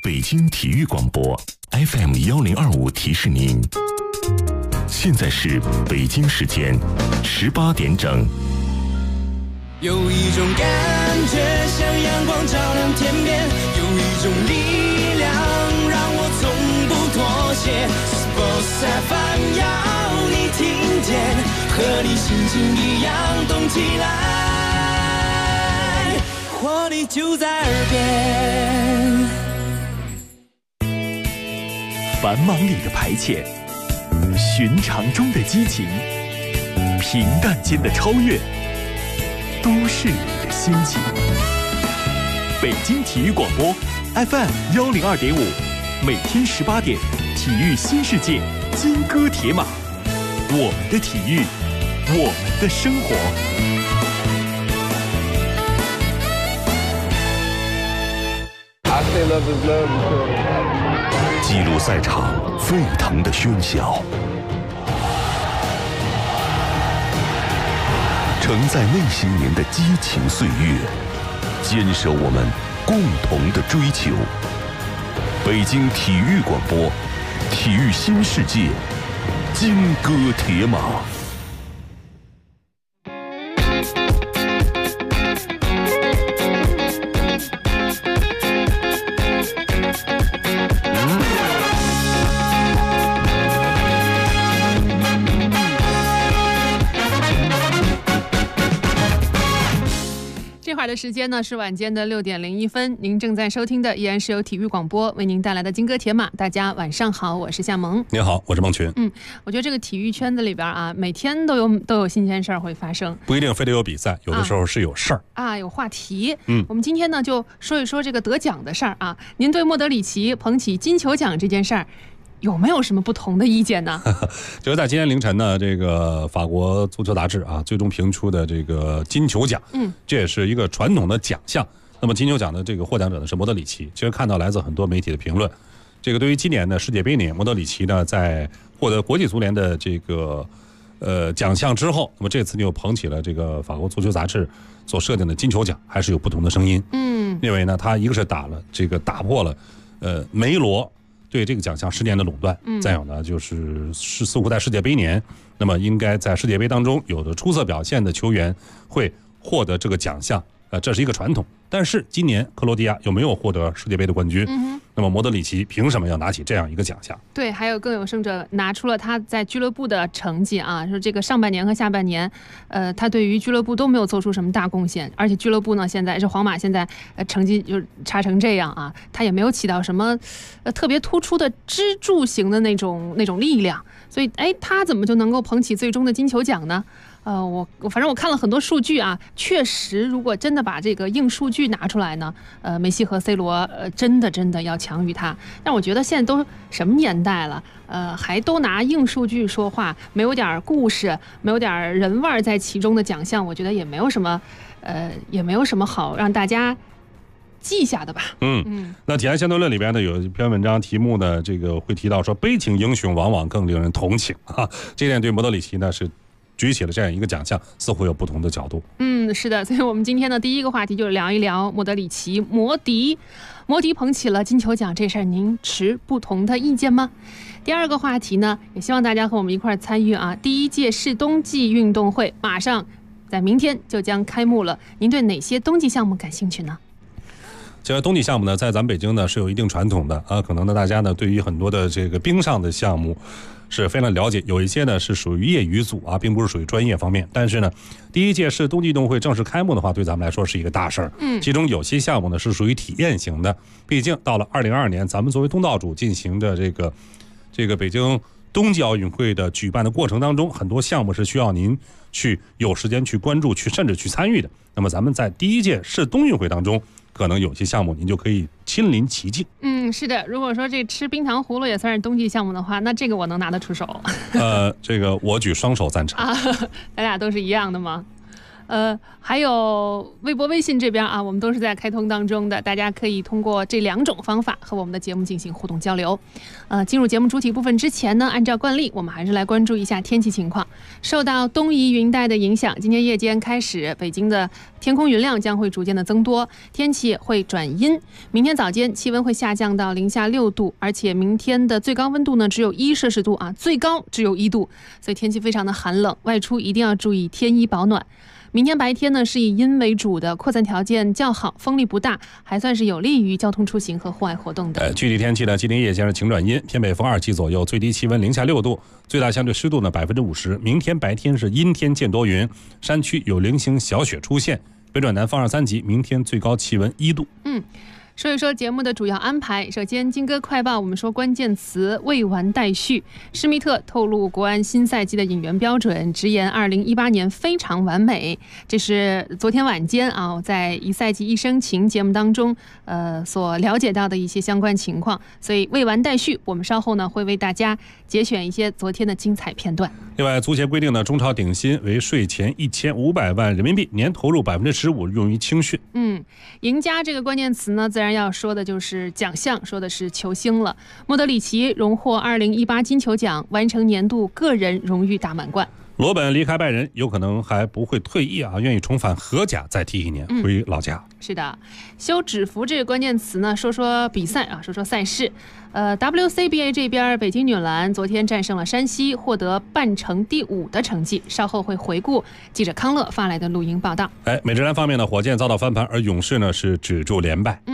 北京体育广播 FM1025提示您，现在是北京时间18点整。 有一种感觉像阳光照亮天边，有一种力量让我从不妥协。Sports FM 要你听见，和你心情一样动起来，活力就在耳边。 繁忙里的排遣，寻常中的激情，平淡间的超越，都市里的心情。北京体育广播 FM102.5，每天18点，体育新世界，金戈铁马，我们的体育，我们的生活。 记录赛场沸腾的喧嚣，承载那些年的激情岁月，坚守我们共同的追求。北京体育广播，体育新世界，金戈铁马。 这会儿的时间呢是晚间的6点01分，您正在收听的依然是由体育广播为您带来的金戈铁马。大家晚上好，我是夏萌。 您好，我是孟群。 我觉得这个体育圈子里边啊，每天都有新鲜事儿会发生， 不一定非得有比赛，有的时候是有事儿啊，有话题。我们今天呢就说一说这个得奖的事儿啊。您对莫德里奇捧起金球奖这件事儿有没有什么不同的意见呢？ 就是在今天凌晨呢，这个法国足球杂志啊，最终评出的这个金球奖，这也是一个传统的奖项。那么金球奖的这个获奖者呢是莫德里奇。其实看到来自很多媒体的评论，这个对于今年的世界杯年，莫德里奇呢在获得国际足联的这个奖项之后，那么这次又捧起了这个法国足球杂志所设定的金球奖，还是有不同的声音。因为呢，他一个是打破了梅罗对这个奖项10年的垄断，再有呢就是似乎在世界杯年，那么应该在世界杯当中有着出色表现的球员会获得这个奖项，这是一个传统。但是今年克罗地亚有没有获得世界杯的冠军？那么莫德里奇凭什么要拿起这样一个奖项？对， 还有更有甚者拿出了他在俱乐部的成绩啊，说这个上半年和下半年，他对于俱乐部都没有做出什么大贡献，而且俱乐部呢现在是皇马，现在成绩就差成这样啊，他也没有起到什么特别突出的支柱型的那种力量，所以他怎么就能够捧起最终的金球奖呢？反正我看了很多数据啊，确实如果真的把这个硬数据拿出来呢，梅西和 C 罗真的要强于他。但我觉得现在都什么年代了，还都拿硬数据说话，没有点故事，没有点人味在其中的奖项，我觉得也没有什么好让大家记下的吧。 那体坛相对论里边呢有一篇文章题目呢，这个会提到说悲情英雄往往更令人同情啊，这点对莫德里奇呢是举起了这样一个奖项，似乎有不同的角度。 是的，所以我们今天的第一个话题就是聊一聊莫德里奇，摩迪捧起了金球奖这事儿，您持不同的意见吗？第二个话题呢，也希望大家和我们一块参与啊。第1届世冬季运动会马上在明天就将开幕了，您对哪些冬季项目感兴趣呢？ 其实冬季项目呢，在咱们北京呢是有一定传统的啊，可能呢大家呢对于很多的这个冰上的项目是非常了解，有一些呢是属于业余组啊，并不是属于专业方面。但是呢，第1届世冬季运动会正式开幕的话，对咱们来说是一个大事儿。其中有些项目呢是属于体验型的，毕竟到了2022年，咱们作为东道主进行的这个北京冬季奥运会的举办的过程当中，很多项目是需要您去有时间去关注，甚至去参与的。那么咱们在第1届世冬运会当中，可能有些项目您就可以亲临其境。 是的，如果说这吃冰糖葫芦也算是冬季项目的话，那这个我能拿得出手。 这个我举双手赞成啊，咱俩都是一样的吗？ 还有微博、微信这边啊，我们都是在开通当中的，大家可以通过这2种方法和我们的节目进行互动交流。进入节目主体部分之前呢，按照惯例，我们还是来关注一下天气情况。受到东移云带的影响，今天夜间开始，北京的天空云量将会逐渐的增多，天气会转阴。明天早间气温会下降到零下6度，而且明天的最高温度呢只有1摄氏度啊，最高只有1度，所以天气非常的寒冷，外出一定要注意添衣保暖。明天白天呢是以阴为主的，扩散条件较好，风力不大，还算是有利于交通出行和户外活动的。 具体天气呢，今天夜间是晴转阴，偏北风2级左右，最低气温零下6度，最大相对湿度呢50%。明天白天是阴天见多云，山区有零星小雪出现，北转南风2、3级，明天最高气温1度。 说一说节目的主要安排。首先，金歌快报，我们说关键词未完待续。施密特透露国安新赛季的引援标准，直言2018年非常完美。这是昨天晚间啊，在一赛季一生情节目当中，所了解到的一些相关情况。所以未完待续，我们稍后呢会为大家节选一些昨天的精彩片段。 另外，足协规定呢，中超顶薪为税前1500万人民币，年投入15%用于青训。 赢家这个关键词呢，自然要说的就是奖项，说的是球星了。莫德里奇荣获2018金球奖，完成年度个人荣誉大满贯。 罗本离开拜仁，有可能还不会退役啊，愿意重返荷甲再踢1年，回老家。 是的，休止符这个关键词呢，说说比赛啊，说说赛事。WCBA 这边，北京女篮昨天战胜了山西，获得半程第5的成绩。稍后会回顾记者康乐发来的录音报道。 美职篮方面呢，火箭遭到翻盘，而勇士呢是止住连败。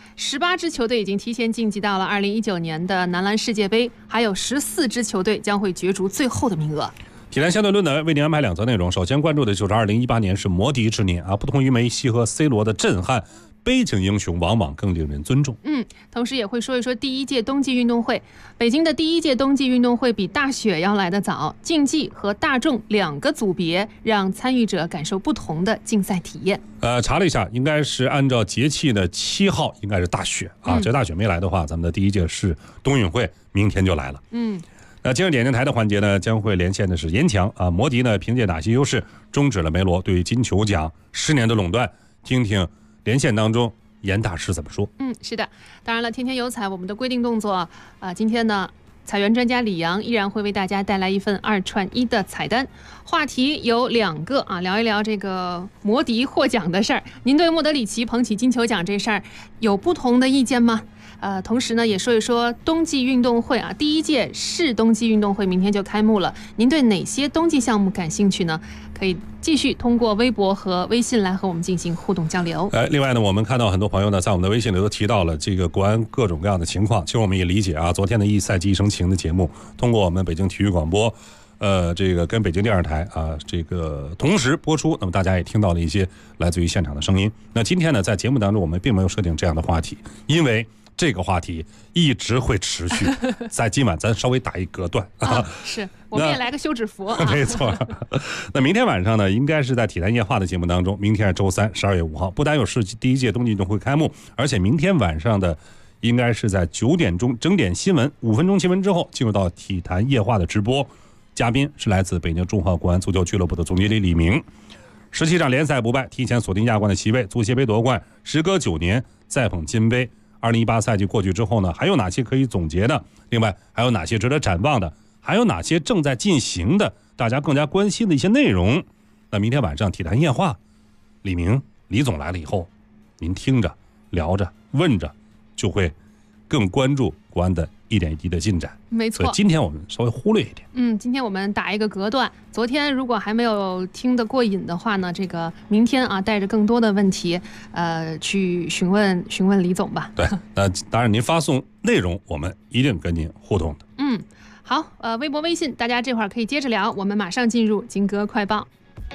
18支球队已经提前晋级到了2019年的男篮世界杯，还有14支球队将会角逐最后的名额。 体坛相对论呢，为您安排2则内容。首先关注的就是2018年是魔笛之年啊，不同于梅西和 C 罗的震撼，悲情英雄往往更令人尊重。 同时也会说一说第1届冬季运动会。北京的第1届冬季运动会比大雪要来得早，竞技和大众2个组别，让参与者感受不同的竞赛体验。 查了一下，应该是按照节气的7号，应该是大雪啊。这大雪没来的话，咱们的第1届是冬运会明天就来了。那今日点电台的环节呢，将会连线的是严强啊。摩迪呢，凭借哪些优势终止了梅罗对于金球奖10年的垄断？听听连线当中严大师怎么说。 是的，当然了，天天有彩，我们的规定动作今天呢，彩源专家李阳依然会为大家带来一份2串1的彩单。话题有2个啊，聊一聊这个摩迪获奖的事儿。您对莫德里奇捧起金球奖这事儿有不同的意见吗？同时呢，也说一说冬季运动会啊，第1届市冬季运动会明天就开幕了。您对哪些冬季项目感兴趣呢？可以继续通过微博和微信来和我们进行互动交流。 另外呢，我们看到很多朋友呢，在我们的微信里都提到了这个国安各种各样的情况。其实我们也理解啊，昨天的一赛季一生情的节目，通过我们北京体育广播，这个跟北京电视台啊，这个同时播出，那么大家也听到了一些来自于现场的声音。那今天呢，在节目当中，我们并没有设定这样的话题，因为这个话题一直会持续，在今晚咱稍微打一隔断是，我们也来个休止符没错。那明天晚上呢，应该是在体坛夜话的节目当中，明天是周3，12月5号，不但有世纪第1届冬季运动会开幕，而且明天晚上的应该是在9点钟整点新闻5分钟新闻之后，进入到体坛夜话的直播，嘉宾是来自北京中华国安足球俱乐部的总经理李明。17场联赛不败，提前锁定亚冠的席位，足协杯夺冠，时隔9年再捧金杯。2018赛季过去之后呢，还有哪些可以总结的？另外还有哪些值得展望的？还有哪些正在进行的大家更加关心的一些内容？那明天晚上体坛夜话，李明李总来了以后，您听着聊着问着，就会更关注国安的一点一滴的进展。 没错， 所以今天我们稍微忽略一点。 今天我们打一个隔断。昨天如果还没有听得过瘾的话呢，这个明天啊，带着更多的问题，去询问李总吧。 对，那当然您发送内容，我们一定跟您互动的。 好，微博、微信，大家这会儿可以接着聊。我们马上进入金歌快报。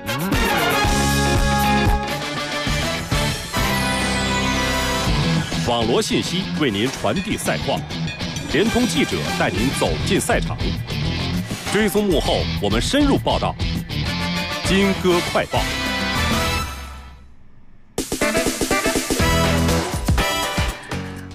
网罗信息为您传递赛况，联通记者带您走进赛场，追踪幕后，我们深入报道。金歌快报。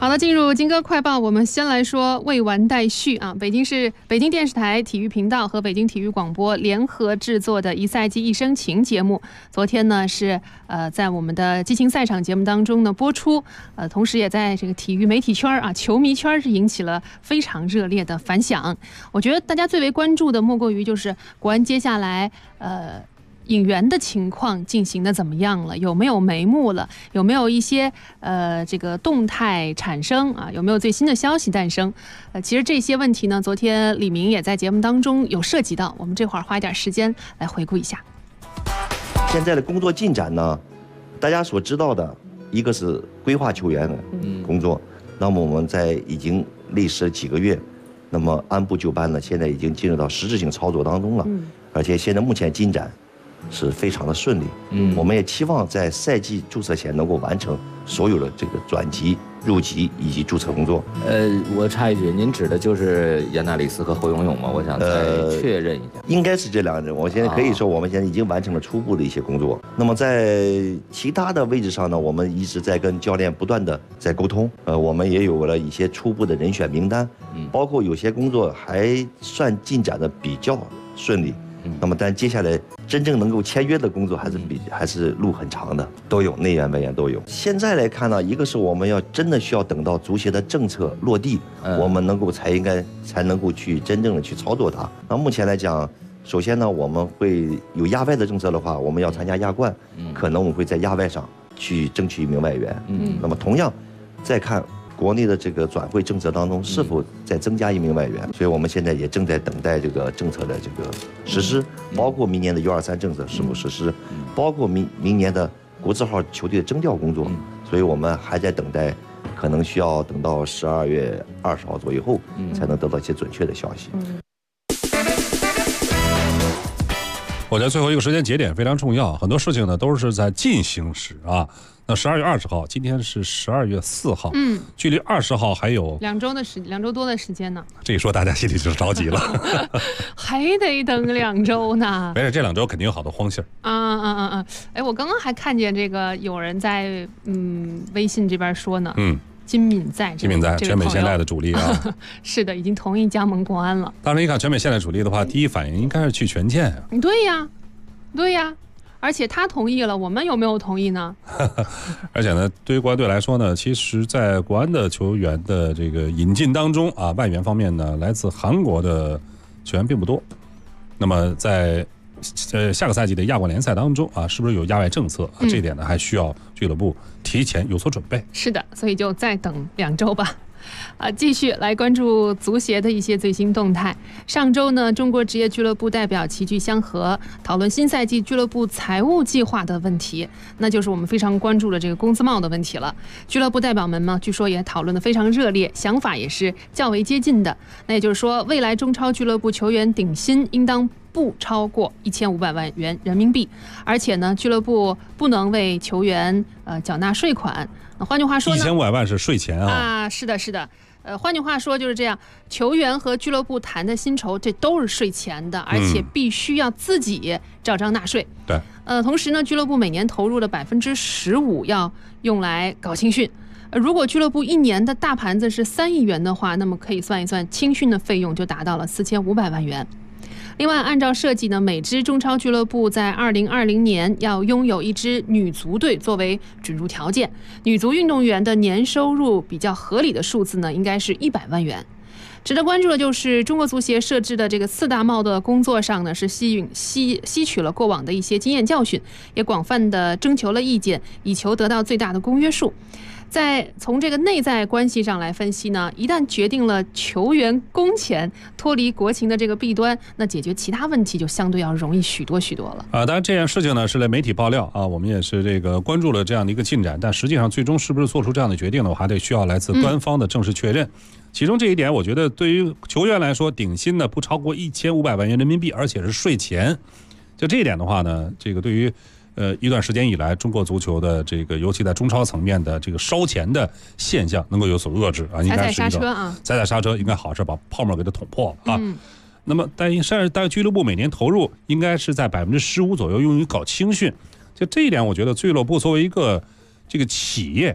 好的，进入金歌快报，我们先来说未完待续啊。北京电视台体育频道和北京体育广播联合制作的一赛季一生情节目，昨天呢是在我们的激情赛场节目当中呢播出，同时也在这个体育媒体圈啊、球迷圈是引起了非常热烈的反响。我觉得大家最为关注的莫过于就是国安接下来引援的情况进行的怎么样了？有没有眉目了？有没有一些这个动态产生啊？有没有最新的消息诞生？其实这些问题呢，昨天李明也在节目当中有涉及到，我们这会儿花一点时间来回顾一下。 现在的工作进展呢，大家所知道的一个是规划球员的工作，那么我们已经历时几个月，那么按部就班呢，现在已经进入到实质性操作当中了，而且现在目前进展是非常的顺利，我们也期望在赛季注册前能够完成所有的这个转籍、入籍以及注册工作。 我插一句，您指的就是亚纳里斯和侯永永吗？我想再确认一下。 应该是这两个人，我现在可以说我们现在已经完成了初步的一些工作。那么在其他的位置上呢，我们一直在跟教练不断的在沟通，我们也有了一些初步的人选名单，包括有些工作还算进展的比较顺利。那么，但接下来真正能够签约的工作还是路很长的，都有内援外援都有。现在来看呢，一个是我们真的需要等到足协的政策落地，我们才能够去真正的去操作它。那目前来讲，首先呢，我们会有亚外的政策的话，我们要参加亚冠，可能我们会在亚外上去争取一名外援。那么同样，再看国内的这个转会政策当中是否再增加一名外援，所以我们现在也正在等待这个政策的这个实施，包括明年的U23政策是否实施，包括明年的国字号球队的征调工作，所以我们还在等待，可能需要等到12月20号左右后才能得到一些准确的消息。 我觉得最后一个时间节点非常重要，很多事情呢都是在进行时啊。那12月20号，今天是12月4号，距离20号还有2 周多的时间呢。 这一说，大家心里就着急了， 还得等2周呢。 没事，这2周肯定有好多荒信儿。 哎，我刚刚还看见这个有人在微信这边说呢，金敏在， 全美现代的主力啊， 是的，已经同意加盟国安了。 当然，一看全美现代主力的话，第一反应应该是去权健啊。 对呀。而且他同意了，我们有没有同意呢？ 而且呢，对于国安队来说呢，其实在国安的球员的这个引进当中啊，外援方面呢，来自韩国的球员并不多。那么在下个赛季的亚冠联赛当中啊，是不是有亚外政策啊？这一点呢，还需要俱乐部提前有所准备。 是的，所以就再等2周吧。继续来关注足协的一些最新动态。上周呢，中国职业俱乐部代表齐聚香河，讨论新赛季俱乐部财务计划的问题，那就是我们非常关注的这个工资帽的问题了。俱乐部代表们呢，据说也讨论得非常热烈，想法也是较为接近的。那也就是说，未来中超俱乐部球员顶薪应当不超过1500万元人民币，而且呢，俱乐部不能为球员缴纳税款。换句话说呢 ，1500万是税前啊。 是的。换句话说就是这样，球员和俱乐部谈的薪酬，这都是税前的，而且必须要自己照章纳税。 对。 同时呢，俱乐部每年投入的15%要用来搞青训。如果俱乐部一年的大盘子是3亿元的话，那么可以算一算，青训的费用就达到了4500万元。另外，按照设计呢，每支中超俱乐部在2020年要拥有一支女足队作为准入条件。女足运动员的年收入比较合理的数字呢，应该是100万元。值得关注的就是中国足协设置的这个4大帽的工作上呢，是吸取了过往的一些经验教训，也广泛的征求了意见，以求得到最大的公约数。从这个内在关系上来分析呢，一旦决定了球员工钱脱离国情的这个弊端，那解决其他问题就相对要容易许多了。 当然这件事情呢是来媒体爆料啊，我们也是这个关注了这样的一个进展，但实际上最终是不是做出这样的决定呢，我还得需要来自官方的正式确认。其中这一点，我觉得对于球员来说，顶薪呢不超过1500万元人民币，而且是税前。就这一点的话呢，这个对于一段时间以来中国足球的这个尤其在中超层面的这个烧钱的现象能够有所遏制啊，应该是一个踩刹车，应该好是把泡沫给它捅破了啊。那么但俱乐部每年投入应该是在15%左右用于搞青训，就这一点我觉得俱乐部作为一个这个企业，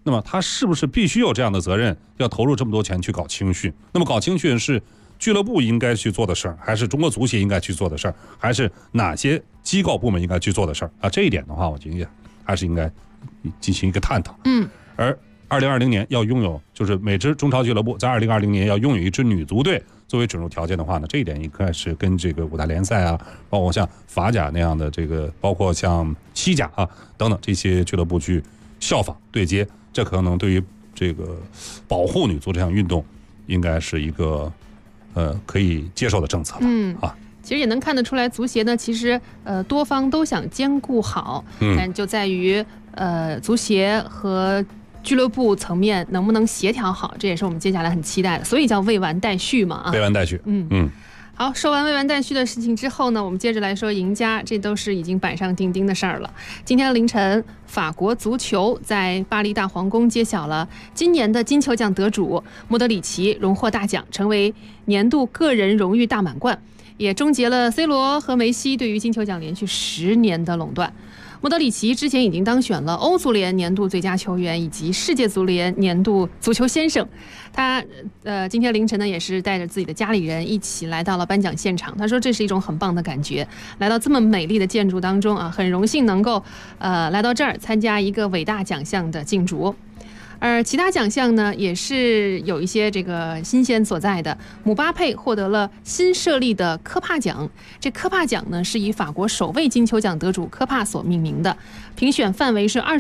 那么他是不是必须有这样的责任，要投入这么多钱去搞青训？那么搞青训是俱乐部应该去做的事儿，还是中国足协应该去做的事儿，还是哪些机构部门应该去做的事儿啊？这一点的话，我觉得还是应该进行一个探讨。而2020年要拥有，就是每支中超俱乐部在2020年要拥有一支女足队作为准入条件的话呢，这一点应该是跟这个五大联赛啊，包括像法甲那样的这个，包括像西甲啊等等这些俱乐部去效仿对接，这可能对于这个保护女足这项运动，应该是一个可以接受的政策吧。 其实也能看得出来，足协呢，其实多方都想兼顾好，但就在于足协和俱乐部层面能不能协调好，这也是我们接下来很期待的，所以叫未完待续嘛。 未完待续。 好，说完未完待续的事情之后呢，我们接着来说赢家，这都是已经板上钉钉的事儿了。今天凌晨，法国足球在巴黎大皇宫揭晓了今年的金球奖得主莫德里奇荣获大奖，成为年度个人荣誉大满贯，也终结了 C 罗和梅西对于金球奖连续10年的垄断。莫德里奇之前已经当选了欧足联年度最佳球员以及世界足联年度足球先生。他今天凌晨呢也是带着自己的家里人一起来到了颁奖现场。他说这是一种很棒的感觉，来到这么美丽的建筑当中啊，很荣幸能够来到这儿参加一个伟大奖项的竞逐。而其他奖项呢，也是有一些这个新鲜所在的。姆巴佩获得了新设立的科帕奖，这科帕奖呢是以法国首位金球奖得主科帕所命名的，评选范围是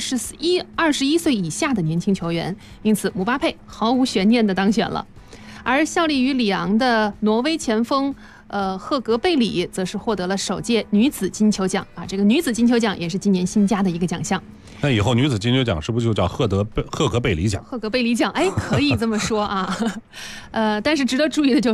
21岁以下的年轻球员，因此姆巴佩毫无悬念的当选了。而效力于里昂的挪威前锋赫格贝里则是获得了首届女子金球奖啊，这个女子金球奖也是今年新加的一个奖项。 那以后女子金球奖是不是就叫赫格贝里奖？ 赫格贝里奖，哎，可以这么说啊。但是值得注意的就是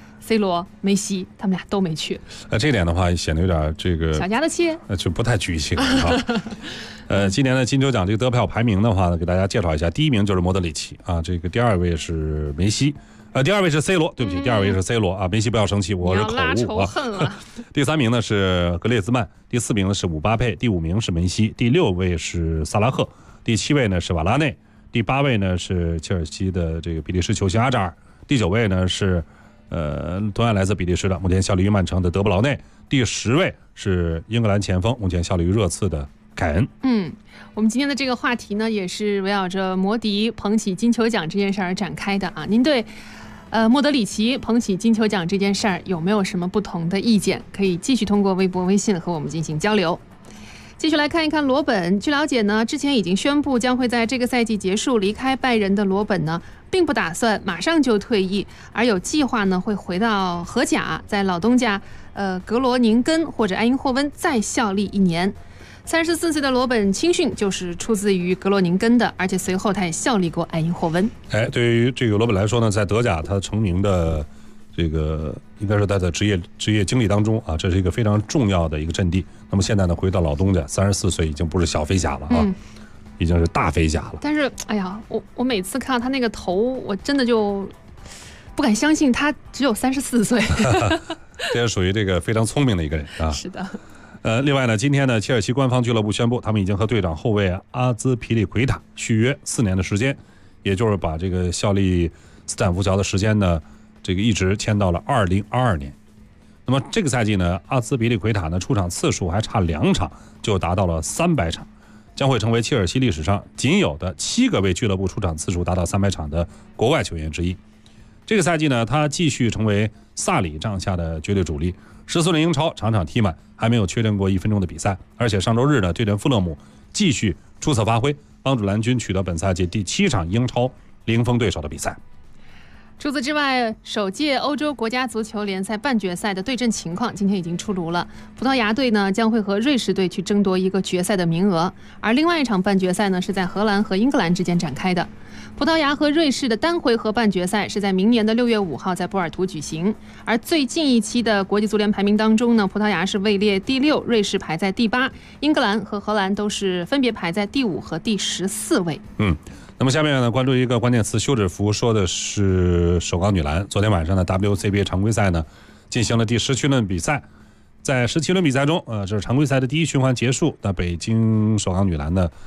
C 罗、梅西他们俩都没去。 这点的话显得有点这个小家子气， 就不太举行啊。今年的金球奖这个得票排名的话呢，给大家介绍一下，第1名就是莫德里奇啊，这个第2位是梅西。第2位是 C 罗，对不起，第2位是 C 罗啊，梅西不要生气，我是口误啊。第3名呢是格列兹曼，第4名呢是姆巴佩，第5名是梅西，第6位是萨拉赫，第7位呢是瓦拉内，第8位呢是切尔西的这个比利时球星阿扎尔，第9位呢是同样来自比利时的目前效力于曼城的德布劳内，第10位是英格兰前锋目前效力于热刺的凯恩。 我们今天的这个话题呢，也是围绕着摩迪捧起金球奖这件事儿展开的啊。您对莫德里奇捧起金球奖这件事儿有没有什么不同的意见？可以继续通过微博、微信和我们进行交流。继续来看一看罗本。据了解呢，之前已经宣布将会在这个赛季结束离开拜仁的罗本呢，并不打算马上就退役，而有计划呢会回到荷甲，在老东家格罗宁根或者埃因霍温再效力1年。34岁的罗本青训就是出自于格罗宁根的，而且随后他也效力过埃因霍温。 对于这个罗本来说呢，在德甲他成名的这个应该是他的职业经历当中啊，这是一个非常重要的一个阵地。那么现在呢，回到老东家，34岁已经不是小飞侠了啊，已经是大飞侠了。 但是哎呀，我每次看到他那个头，我真的就不敢相信他只有34岁。 这是属于这个非常聪明的一个人啊。 是的。 另外呢，今天呢，切尔西官方俱乐部宣布，他们已经和队长后卫阿兹皮利奎塔续约4年的时间，也就是把这个效力斯坦福桥的时间呢，这个一直签到了2022年。那么这个赛季呢，阿兹皮利奎塔呢出场次数还差2场就达到了300场，将会成为切尔西历史上仅有的7个为俱乐部出场次数达到300场的国外球员之一。这个赛季呢，他继续成为萨里帐下的绝对主力，14轮英超场场踢满，还没有缺阵过1分钟的比赛。而且上周日呢，对阵富勒姆继续出色发挥，帮助蓝军取得本赛季第7场英超零封对手的比赛。 除此之外，首届欧洲国家足球联赛半决赛的对阵情况今天已经出炉了。葡萄牙队呢将会和瑞士队去争夺一个决赛的名额，而另外一场半决赛呢是在荷兰和英格兰之间展开的。葡萄牙和瑞士的单回合半决赛是在明年的6月5号在波尔图举行。而最近一期的国际足联排名当中呢，葡萄牙是位列第6，瑞士排在第8，英格兰和荷兰都是分别排在第5和第14位。 那么下面呢，关注一个关键词，休止符，说的是首钢女篮。昨天晚上的 WCBA 常规赛呢，进行了第17轮比赛。在17轮比赛中，这是常规赛的第1循环结束。那北京首钢女篮呢，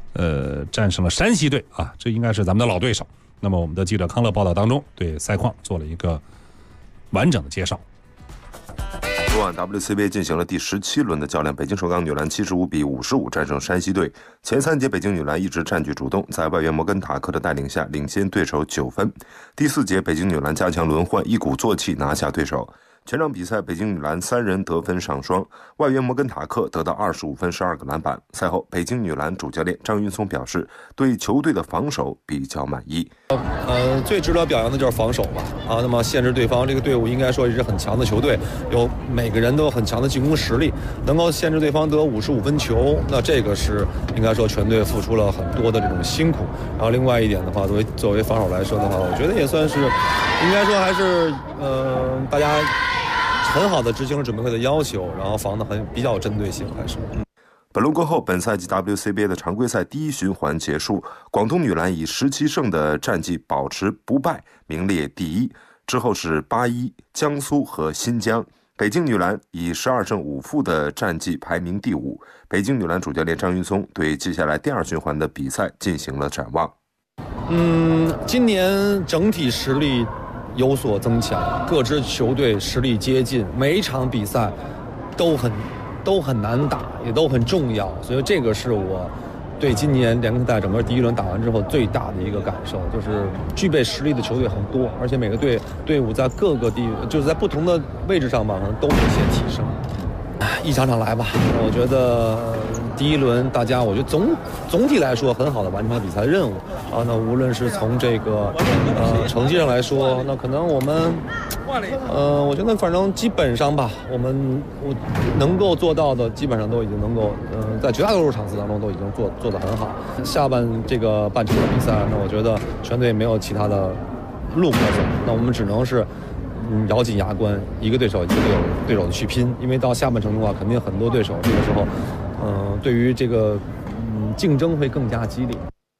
战胜了山西队啊，这应该是咱们的老对手。那么我们的记者康乐报道当中对赛况做了一个完整的介绍。 昨晚 WCBA 进行了第17轮的较量，北京首钢女篮75比55战胜山西队。前3节北京女篮一直占据主动，在外援摩根塔克的带领下领先对手9分。第4节北京女篮加强轮换，一鼓作气拿下对手。全场比赛，北京女篮3人得分上双，外援摩根塔克得到25分12个篮板。赛后，北京女篮主教练张云松表示，对球队的防守比较满意。 最值得表扬的就是防守吧。那么限制对方，这个队伍应该说也是很强的球队，有每个人都有很强的进攻实力，能够限制对方得55分球，那这个是应该说全队付出了很多的这种辛苦。然后另外一点的话，作为防守来说的话，我觉得也算是，应该说还是大家很好的执行了准备会的要求，然后防得比较有针对性，还是。 本轮过后，本赛季 WCBA 的常规赛第1循环结束，广东女篮以17胜的战绩保持不败，名列第1，之后是81、江苏和新疆。北京女篮以12胜5负的战绩排名第5。北京女篮主教练张云松对接下来第2循环的比赛进行了展望。 今年整体实力有所增强，各支球队实力接近，每一场比赛都很难打，也都很重要，所以这个是我对今年联合赛整个第1轮打完之后最大的一个感受，就是具备实力的球队很多，而且每个队伍在各个就是在不同的位置上吧，可能都有一些提升。一场场来吧，我觉得第1轮大家，我觉得总体来说很好的完成了比赛任务啊。那无论是从这个成绩上来说，那可能我们我觉得反正基本上吧，我能够做到的基本上都已经能够在绝大多数场次当中都已经做得很好。下半这个半程的比赛，那我觉得全队没有其他的路可走，那我们只能是咬紧牙关，一个对手一个对手的去拼，因为到下半程的话，肯定很多对手这个时候，对于这个竞争会更加激烈。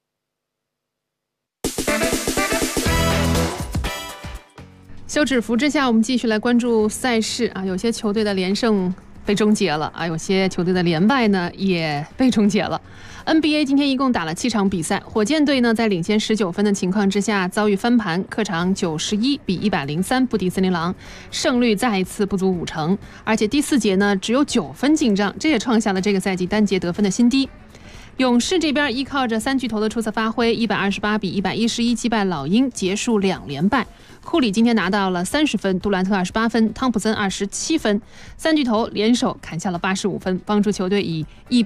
休止符之下，我们继续来关注赛事啊，有些球队的连胜被终结了啊，有些球队的连败呢也被终结了。NBA 今天一共打了7场比赛，火箭队呢在领先19分的情况之下遭遇翻盘，客场91比103不敌森林狼，胜率再一次不足50%，而且第4节呢只有9分进账，这也创下了这个赛季单节得分的新低。勇士这边依靠着3巨头的出色发挥，128比111击败老鹰，结束2连败。库里今天拿到了30分，杜兰特28分，汤普森27分，3巨头联手砍下了85分，帮助球队以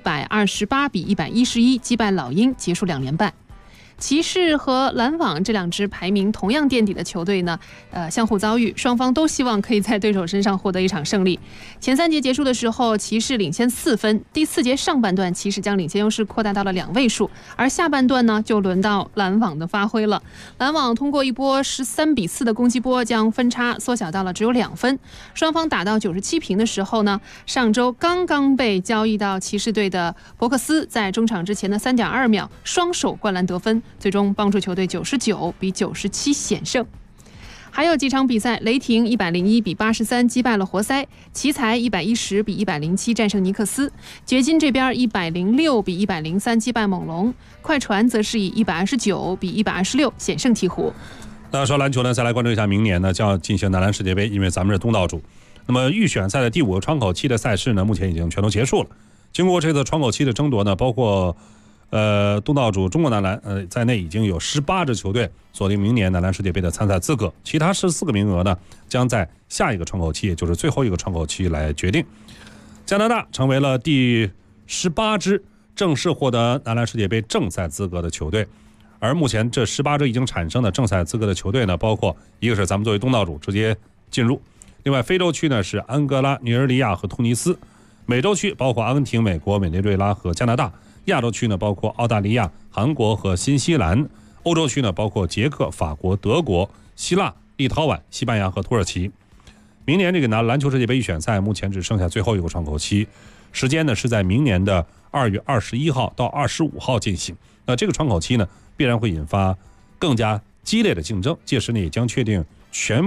128比111击败老鹰，结束2连败。骑士和篮网这2支排名同样垫底的球队呢，相互遭遇，双方都希望可以在对手身上获得一场胜利。前3节结束的时候，骑士领先4分，第4节上半段骑士将领先优势扩大到了2位数，而下半段呢就轮到篮网的发挥了。篮网通过一波13比4的攻击波，将分差缩小到了只有2分。双方打到97平的时候呢，上周刚刚被交易到骑士队的伯克斯，在中场之前的3.2秒双手灌篮得分，最终帮助球队99比97险胜。还有几场比赛，雷霆101比83击败了活塞，奇才110比107战胜尼克斯，掘金这边106比103击败猛龙，快船则是以129比126险胜鹈鹕。 那说篮球呢，再来关注一下明年呢将要进行男篮世界杯，因为咱们是东道主。那么预选赛的第5个窗口期的赛事呢，目前已经全都结束了。经过这次窗口期的争夺呢，包括东道主中国男篮在内已经有18支球队锁定明年男篮世界杯的参赛资格，其他14个名额呢将在下一个窗口期，也就是最后一个窗口期来决定。加拿大成为了第18支正式获得男篮世界杯正赛资格的球队，而目前这18支已经产生的正赛资格的球队呢，包括一个是咱们作为东道主直接进入，另外非洲区呢是安哥拉、尼日利亚和突尼斯，美洲区包括阿根廷、美国、委内瑞拉和加拿大，亚洲区呢包括澳大利亚、韩国和新西兰，欧洲区呢包括捷克、法国、德国、希腊、立陶宛、西班牙和土耳其。明年这个篮球世界杯预选赛目前只剩下最后一个窗口期，时间呢是在明年的2月21号到25号进行。那这个窗口期呢必然会引发更加激烈的竞争，届时呢也将确定全部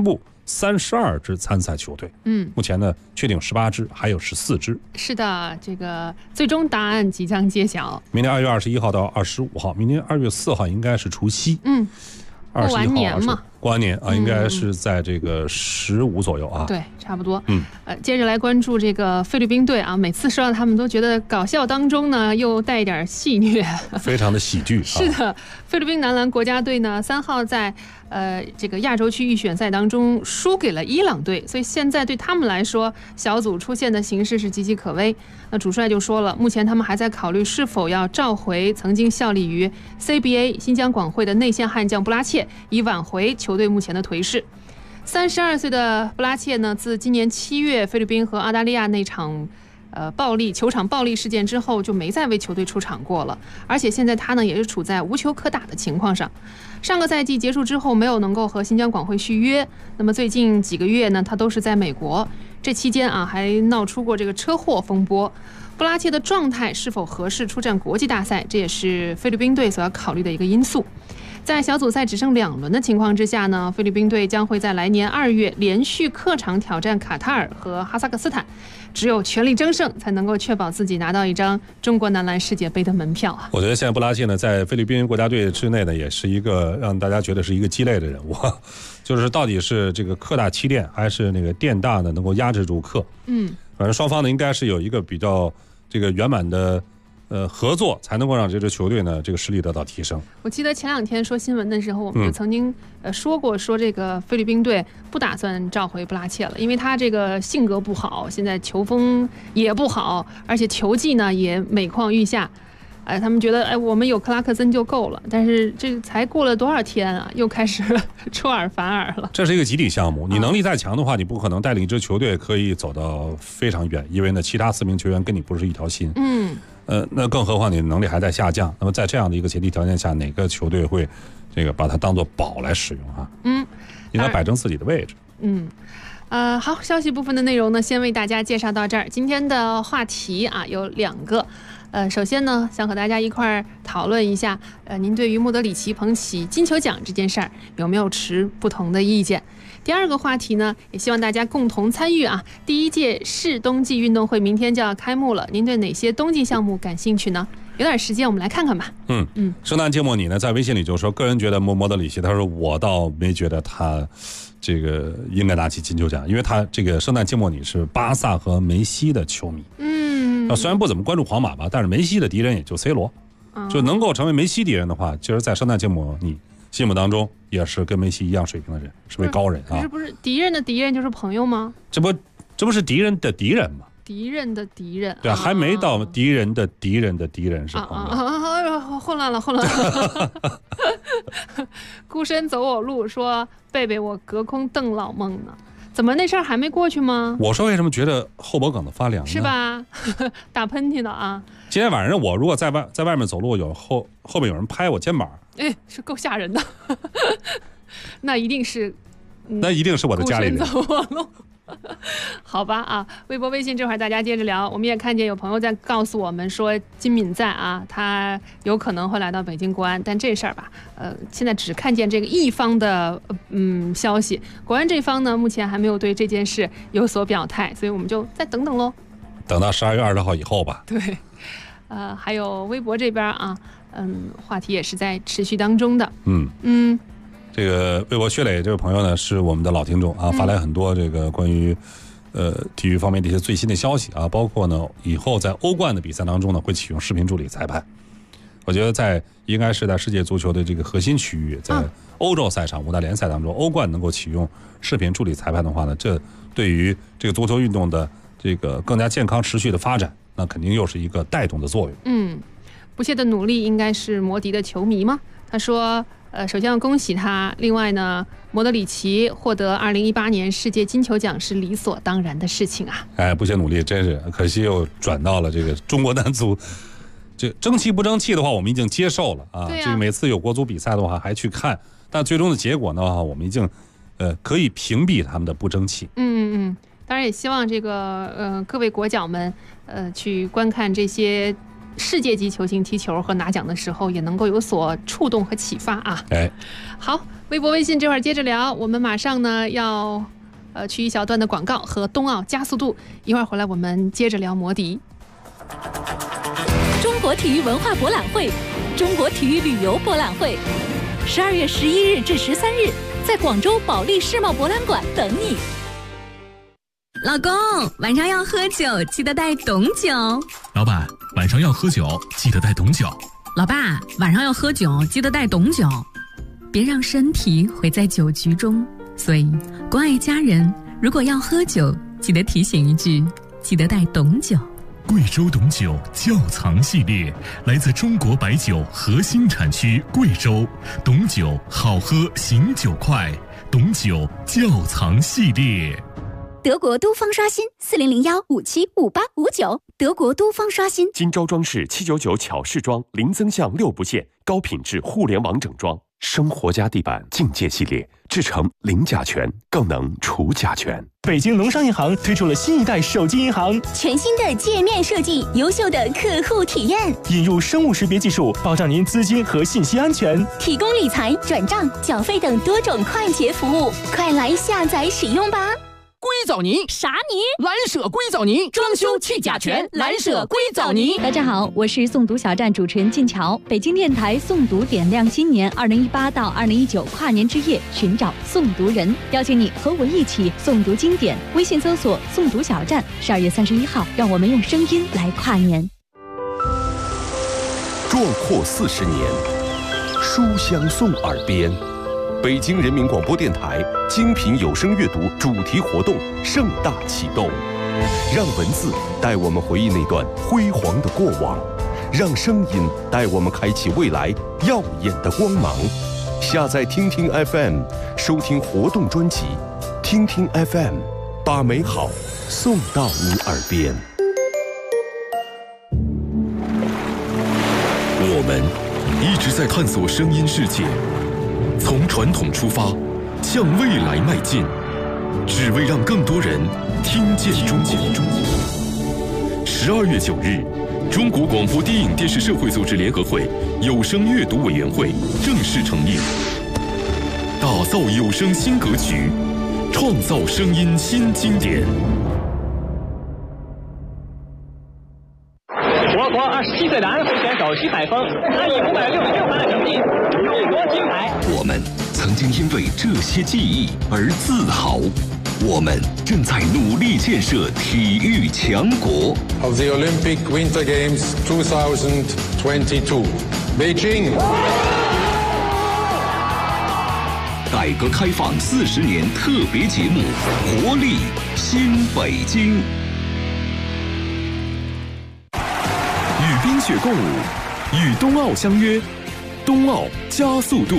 32支参赛球队。目前呢确定18支，还有14支。 是的，这个最终答案即将揭晓。 明年2月21号到25号，明年2月4号应该是除夕。 过完年嘛， 过完年啊，应该是在这个15左右啊。 对，差不多。接着来关注这个菲律宾队啊，每次说到他们都觉得搞笑当中呢又带一点戏谑，非常的喜剧。 是的，菲律宾男篮国家队呢3号在这个亚洲区预选赛当中输给了伊朗队，所以现在对他们来说，小组出现的形势是岌岌可危。那主帅就说了，目前他们还在考虑是否要召回曾经效力于 CBA 新疆广汇的内线悍将布拉切，以挽回球队目前的颓势。32岁的布拉切呢，自今年7月菲律宾和澳大利亚那场球场暴力事件之后，就没再为球队出场过了。而且现在他呢，也是处在无球可打的情况上。上个赛季结束之后，没有能够和新疆广汇续约。那么最近几个月呢，他都是在美国。这期间啊，还闹出过这个车祸风波。布拉切的状态是否合适出战国际大赛，这也是菲律宾队所要考虑的一个因素。在小组赛只剩2轮的情况之下呢，菲律宾队将会在来年2月连续客场挑战卡塔尔和哈萨克斯坦，只有全力争胜才能够确保自己拿到一张中国男篮世界杯的门票啊！ 我觉得现在布拉切呢，在菲律宾国家队之内呢，也是一个让大家觉得是一个鸡肋的人物，就是到底是这个客大欺店，还是那个店大呢能够压制住客？反正双方呢应该是有一个比较这个圆满的合作，才能够让这支球队呢这个实力得到提升。 我记得前2天说新闻的时候，我们就曾经说过，说这个菲律宾队不打算召回布拉切了，因为他这个性格不好，现在球风也不好，而且球技呢也每况愈下。他们觉得我们有克拉克森就够了，但是这才过了多少天啊，又开始出尔反尔了。 这是一个集体项目，你能力再强的话，你不可能带领一支球队可以走到非常远，因为呢其他4名球员跟你不是一条心。那更何况你的能力还在下降。那么在这样的一个前提条件下，哪个球队会这个把它当作宝来使用啊？应该摆正自己的位置。 好，消息部分的内容呢，先为大家介绍到这儿。今天的话题啊有2个。首先呢，想和大家一块儿讨论一下，您对于莫德里奇捧起金球奖这件事儿有没有持不同的意见？第2个话题呢，也希望大家共同参与啊。第1届世冬季运动会明天就要开幕了，您对哪些冬季项目感兴趣呢？有点时间，我们来看看吧。 圣诞节末你呢，在微信里就说，个人觉得莫德里奇，他说我倒没觉得他这个应该拿起金球奖，因为他这个圣诞节末你是巴萨和梅西的球迷。虽然不怎么关注皇马吧，但是梅西的敌人也就 C 罗，就能够成为梅西敌人的话，其实在圣诞节末你心目当中也是跟梅西一样水平的人，是位高人啊。 不是敌人的敌人就是朋友吗？ 这不是敌人的敌人吗？ 敌人的敌人， 对，还没到敌人的敌人的敌人是朋友。 混乱了。孤身走我路，说贝贝我隔空瞪老孟呢。怎么那事儿还没过去吗？ 我说为什么觉得后脖梗子发凉呢？ 是吧？打喷嚏的啊！ 今天晚上我如果在外面走路，有后面有人拍我肩膀， 是够吓人的。那一定是我的家里人。 好吧啊，微博微信这会儿大家接着聊。我们也看见有朋友在告诉我们说，金敏在啊，他有可能会来到北京国安，但这事儿吧，现在只看见这个一方的消息，国安这方呢目前还没有对这件事有所表态，所以我们就再等等喽， 等到12月20号以后吧。 对，还有微博这边啊，话题也是在持续当中的。 这个微博薛磊这位朋友呢，是我们的老听众啊，发来很多这个关于体育方面的一些最新的消息啊，包括呢以后在欧冠的比赛当中呢会启用视频助理裁判。我觉得应该是在世界足球的这个核心区域，在欧洲赛场5大联赛当中，欧冠能够启用视频助理裁判的话呢，这对于这个足球运动的这个更加健康持续的发展，那肯定又是一个带动的作用。 不懈的努力应该是摩迪的球迷吗？他说首先要恭喜他，另外呢，莫德里奇获得2018年世界金球奖是理所当然的事情啊。 不懈努力，真是可惜又转到了这个中国男足。这争气不争气的话，我们已经接受了啊。这个每次有国足比赛的话还去看，但最终的结果呢，我们已经可以屏蔽他们的不争气。 当然也希望这个各位国脚们去观看这些世界级球星踢球和拿奖的时候，也能够有所触动和启发啊。 哎， 好，微博微信这会儿接着聊，我们马上呢要去一小段的广告和冬奥加速度，一会儿回来我们接着聊摩迪。 中国体育文化博览会，中国体育旅游博览会，12月11日至13日，在广州保利世贸博览馆等你。 老公，晚上要喝酒，记得带董酒。 老板，晚上要喝酒，记得带董酒。 老爸，晚上要喝酒，记得带董酒。别让身体毁在酒局中。所以，关爱家人，如果要喝酒，记得提醒一句，记得带董酒。 贵州董酒窖藏系列，来自中国白酒核心产区贵州，董酒好喝，醒酒快，董酒窖藏系列。 德国都方刷新4001575859，德国都方刷新。 金招装饰799巧饰装，零增项6不限，高品质互联网整装。生活家地板境界系列，制成零甲醛，更能除甲醛。 北京农商银行推出了新一代手机银行， 全新的界面设计，优秀的客户体验， 引入生物识别技术，保障您资金和信息安全， 提供理财、转账、缴费等多种快捷服务，快来下载使用吧！ 硅藻泥啥泥？ 蓝舍硅藻泥，装修去甲醛，蓝舍硅藻泥。 大家好，我是诵读小站主持人晋桥。北京电台诵读点亮新年2018到2019跨年之夜，寻找诵读人，邀请你和我一起诵读经典。微信搜索诵读小站，12月31号，让我们用声音来跨年。 壮阔40年，书香送耳边。北京人民广播电台精品有声阅读主题活动盛大启动，让文字带我们回忆那段辉煌的过往，让声音带我们开启未来耀眼的光芒。下载听听 FM， 收听活动专辑，听听 FM， 把美好送到你耳边。 我们一直在探索声音世界，从传统出发，向未来迈进，只为让更多人听见中国。12月9日，中国广播电影电视社会组织联合会有声阅读委员会正式成立，打造有声新格局，创造声音新经典。 我国27岁的安徽选手徐海峰，他以566分的成绩勇夺金牌。 我们曾经因为这些记忆而自豪，我们正在努力建设体育强国。 Of the Olympic Winter Games 2022, Beijing。 改革开放40年特别节目《活力新北京》。 与冰雪共舞，与冬奥相约，冬奥加速度。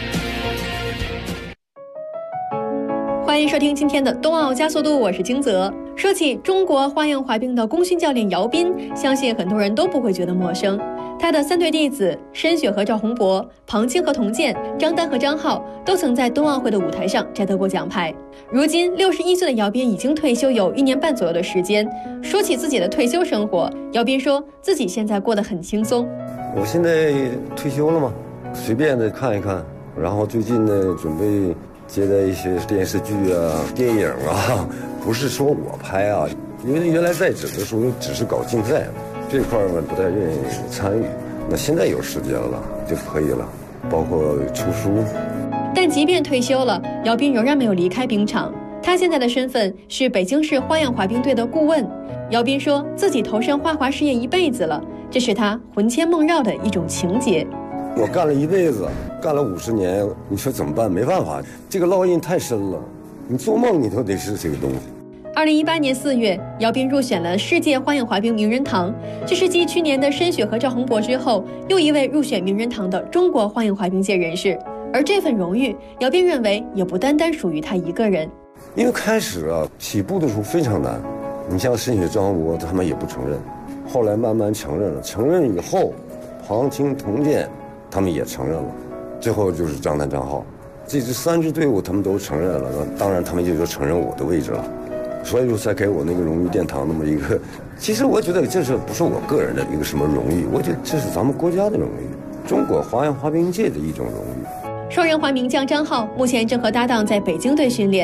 欢迎收听今天的冬奥加速度，我是金泽。说起中国花样滑冰的功勋教练姚斌，相信很多人都不会觉得陌生。他的3对弟子申雪和赵宏博、庞青和童健、张丹和张浩都曾在冬奥会的舞台上摘得过奖牌。如今61岁的姚斌已经退休有1年半左右的时间。说起自己的退休生活，姚斌说自己现在过得很轻松。 我现在退休了嘛，随便的看一看，然后最近呢准备接待一些电视剧啊、电影啊，不是说我拍啊，因为原来在职的时候只是搞竞赛，这块呢不太愿意参与。那现在有时间了就可以了，包括出书。 但即便退休了，姚斌仍然没有离开冰场。他现在的身份是北京市花样滑冰队的顾问。姚斌说自己投身花滑事业1辈子了，这是他魂牵梦绕的一种情结。 我干了1辈子，干了50年，你说怎么办？没办法，这个烙印太深了，你做梦你都得是这个东西。 2018年4月，姚斌入选了世界花样滑冰名人堂，这是继去年的申雪和赵宏博之后，又一位入选名人堂的中国花样滑冰界人士。而这份荣誉，姚斌认为也不单单属于他一个人。 因为开始啊，起步的时候非常难，你像申雪、赵宏博他们也不承认，后来慢慢承认了，承认以后，庞青、童健他们也承认了，最后就是张丹、张浩，这3支队伍他们都承认了，当然他们也就承认我的位置了，所以说才给我那个荣誉殿堂那么一个。其实我觉得这是不是我个人的一个什么荣誉，我觉得这是咱们国家的荣誉，中国花样滑冰界的一种荣誉。 双人滑名将张浩目前正和搭档在北京队训练。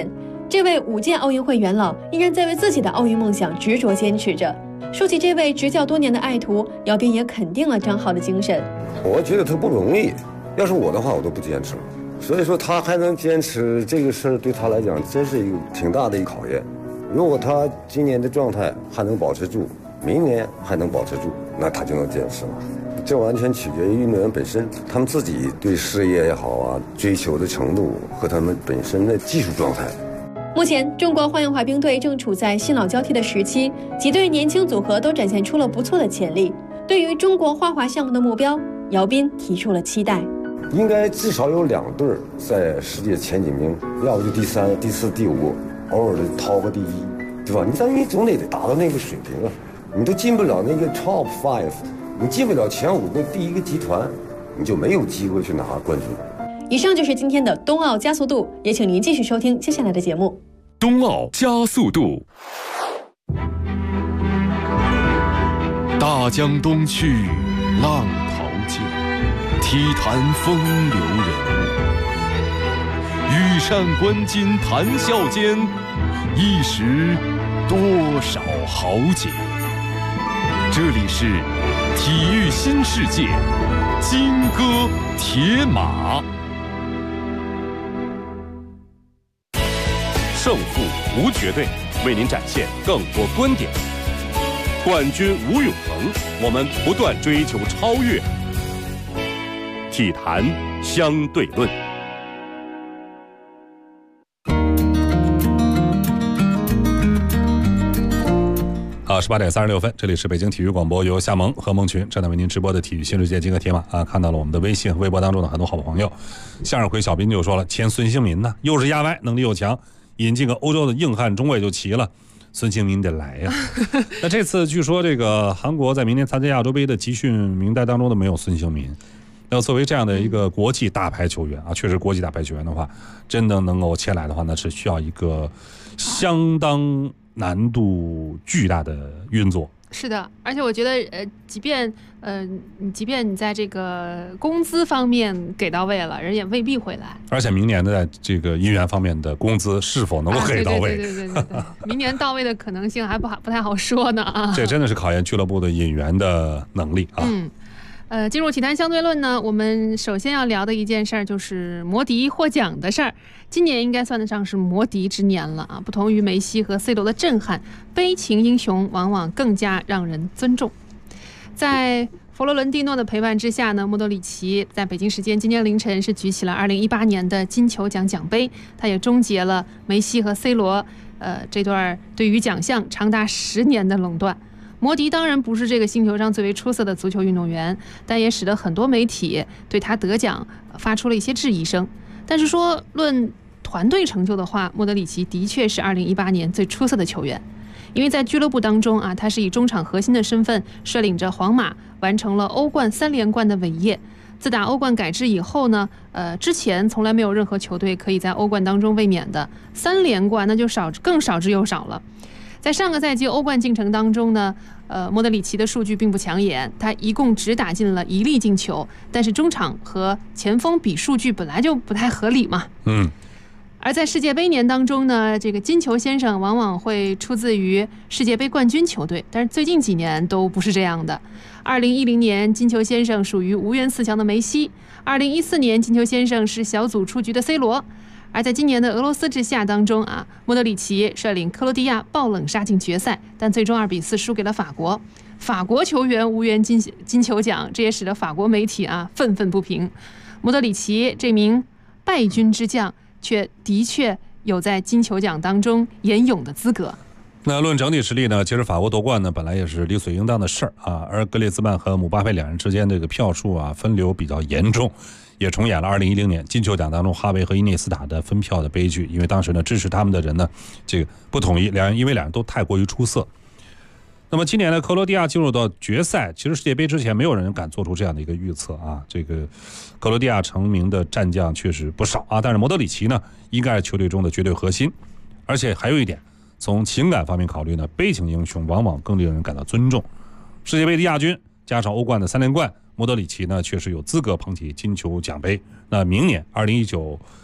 这位5届奥运会元老依然在为自己的奥运梦想执着坚持着。说起这位执教多年的爱徒，姚斌也肯定了张浩的精神。 我觉得他不容易，要是我的话，我都不坚持了。所以说他还能坚持这个事儿，对他来讲真是一个挺大的一个考验。如果他今年的状态还能保持住，明年还能保持住，那他就能坚持了。这完全取决于运动员本身，他们自己对事业也好啊，追求的程度和他们本身的技术状态。 目前，中国花样滑冰队正处在新老交替的时期，几对年轻组合都展现出了不错的潜力。对于中国花滑项目的目标，姚斌提出了期待。 应该至少有2对在世界前几名，要不就第3、第4、第5，偶尔的掏个第1，对吧？你总得达到那个水平啊！你都进不了那个 top 5，你进不了前5个第1个集团，你就没有机会去拿冠军。 以上就是今天的冬奥加速度，也请您继续收听接下来的节目。 冬奥加速度，大江东去，浪淘尽，体坛风流人物。羽扇纶巾谈笑间，一时多少豪杰。这里是体育新世界，金戈铁马。 胜负无绝对，为您展现更多观点。冠军无永恒，我们不断追求超越。体坛相对论。 好，18点36分，这里是北京体育广播，由夏萌和孟群正在为您直播的体育新世界金戈铁马啊！看到了我们的微信和微博当中的很多好朋友，向日葵小斌就说了，签孙兴民呢，又是亚外，能力又强，引进个欧洲的硬汉中卫就齐了。孙兴民得来呀！那这次据说这个韩国在明年参加亚洲杯的集训名单当中都没有孙兴民。那作为这样的一个国际大牌球员啊，确实国际大牌球员的话，真的能够签来的话，那是需要一个相当难度巨大的运作。 是的，而且我觉得即便你在这个工资方面给到位了，人也未必会来。 而且明年的这个引援方面的工资是否能够给到位？ 对，明年到位的可能性还不太好说呢啊。 这真的是考验俱乐部的引援的能力啊。 进入体坛相对论呢，我们首先要聊的一件事儿就是摩迪获奖的事儿。今年应该算得上是摩迪之年了啊！不同于梅西和 C 罗的震撼，悲情英雄往往更加让人尊重。在佛罗伦蒂诺的陪伴之下呢，莫德里奇在北京时间今天凌晨是举起了2018年的金球奖奖杯，他也终结了梅西和 C 罗这段对于奖项长达10年的垄断。摩迪当然不是这个星球上最为出色的足球运动员，但也使得很多媒体对他得奖发出了一些质疑声。但是说论团队成就的话，莫德里奇的确是2018年最出色的球员，因为在俱乐部当中啊，他是以中场核心的身份率领着皇马完成了欧冠3连冠的伟业。自打欧冠改制以后呢，之前从来没有任何球队可以在欧冠当中卫冕的，3连冠那就更少之又少了。在上个赛季欧冠进程当中呢，莫德里奇的数据并不抢眼，他一共只打进了1粒进球，但是中场和前锋比数据本来就不太合理嘛。而在世界杯年当中呢，这个金球先生往往会出自于世界杯冠军球队，但是最近几年都不是这样的。2010年金球先生属于无缘4强的梅西，2014年金球先生是小组出局的 C 罗。而在今年的俄罗斯之夏当中啊，莫德里奇率领克罗地亚爆冷杀进决赛，但最终2比4输给了法国。法国球员无缘金球奖，这也使得法国媒体啊愤愤不平。莫德里奇这名败军之将，却的确有在金球奖当中演勇的资格。 那论整体实力呢，其实法国夺冠呢本来也是理所应当的事儿啊，而格列兹曼和姆巴佩两人之间这个票数啊分流比较严重，也重演了2010年金球奖当中哈维和伊涅斯塔的分票的悲剧。因为当时呢支持他们的人呢这个不统一，因为两人都太过于出色。那么今年的克罗地亚进入到决赛，其实世界杯之前没有人敢做出这样的一个预测啊。这个克罗地亚成名的战将确实不少啊，但是莫德里奇呢应该是球队中的绝对核心。而且还有一点，从情感方面考虑呢，悲情英雄往往更令人感到尊重。世界杯的亚军加上欧冠的3连冠，莫德里奇呢确实有资格捧起金球奖杯。那明年2019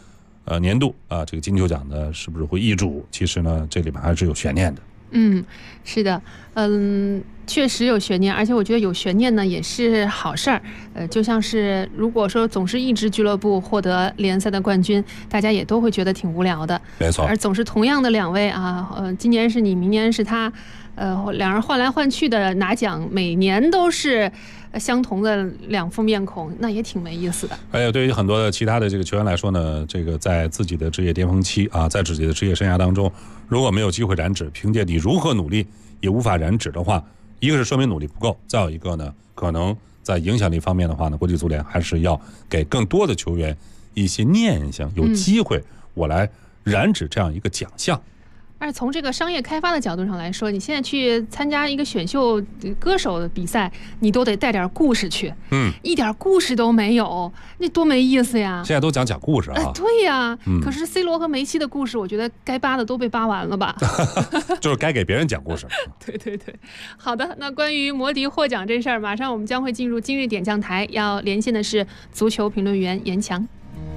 年度啊这个金球奖呢是不是会易主？其实呢这里面还是有悬念的。 是的，确实有悬念，而且我觉得有悬念呢也是好事儿。就像是如果说总是一支俱乐部获得联赛的冠军，大家也都会觉得挺无聊的。 没错。 而总是同样的两位啊，今年是你，明年是他，两人换来换去的拿奖，每年都是相同的两副面孔，那也挺没意思的。 还有对于很多的其他的这个球员来说呢，这个在自己的职业巅峰期啊，在自己的职业生涯当中，如果没有机会染指，凭借你如何努力也无法染指的话，一个是说明努力不够，再有一个呢，可能在影响力方面的话呢，国际足联还是要给更多的球员一些念想，有机会我来染指这样一个奖项。 而从这个商业开发的角度上来说，你现在去参加一个选秀歌手的比赛，你都得带点故事去，一点故事都没有，那多没意思呀！ 现在都讲故事啊， 对呀，可是 C 罗和梅西的故事，我觉得该扒的都被扒完了吧？ 就是该给别人讲故事。 对，好的，那关于摩迪获奖这事儿，马上我们将会进入今日点将台，要连线的是足球评论员严强。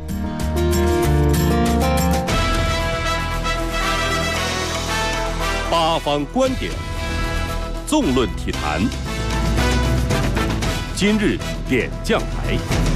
八方观点，纵论体坛。今日点将台。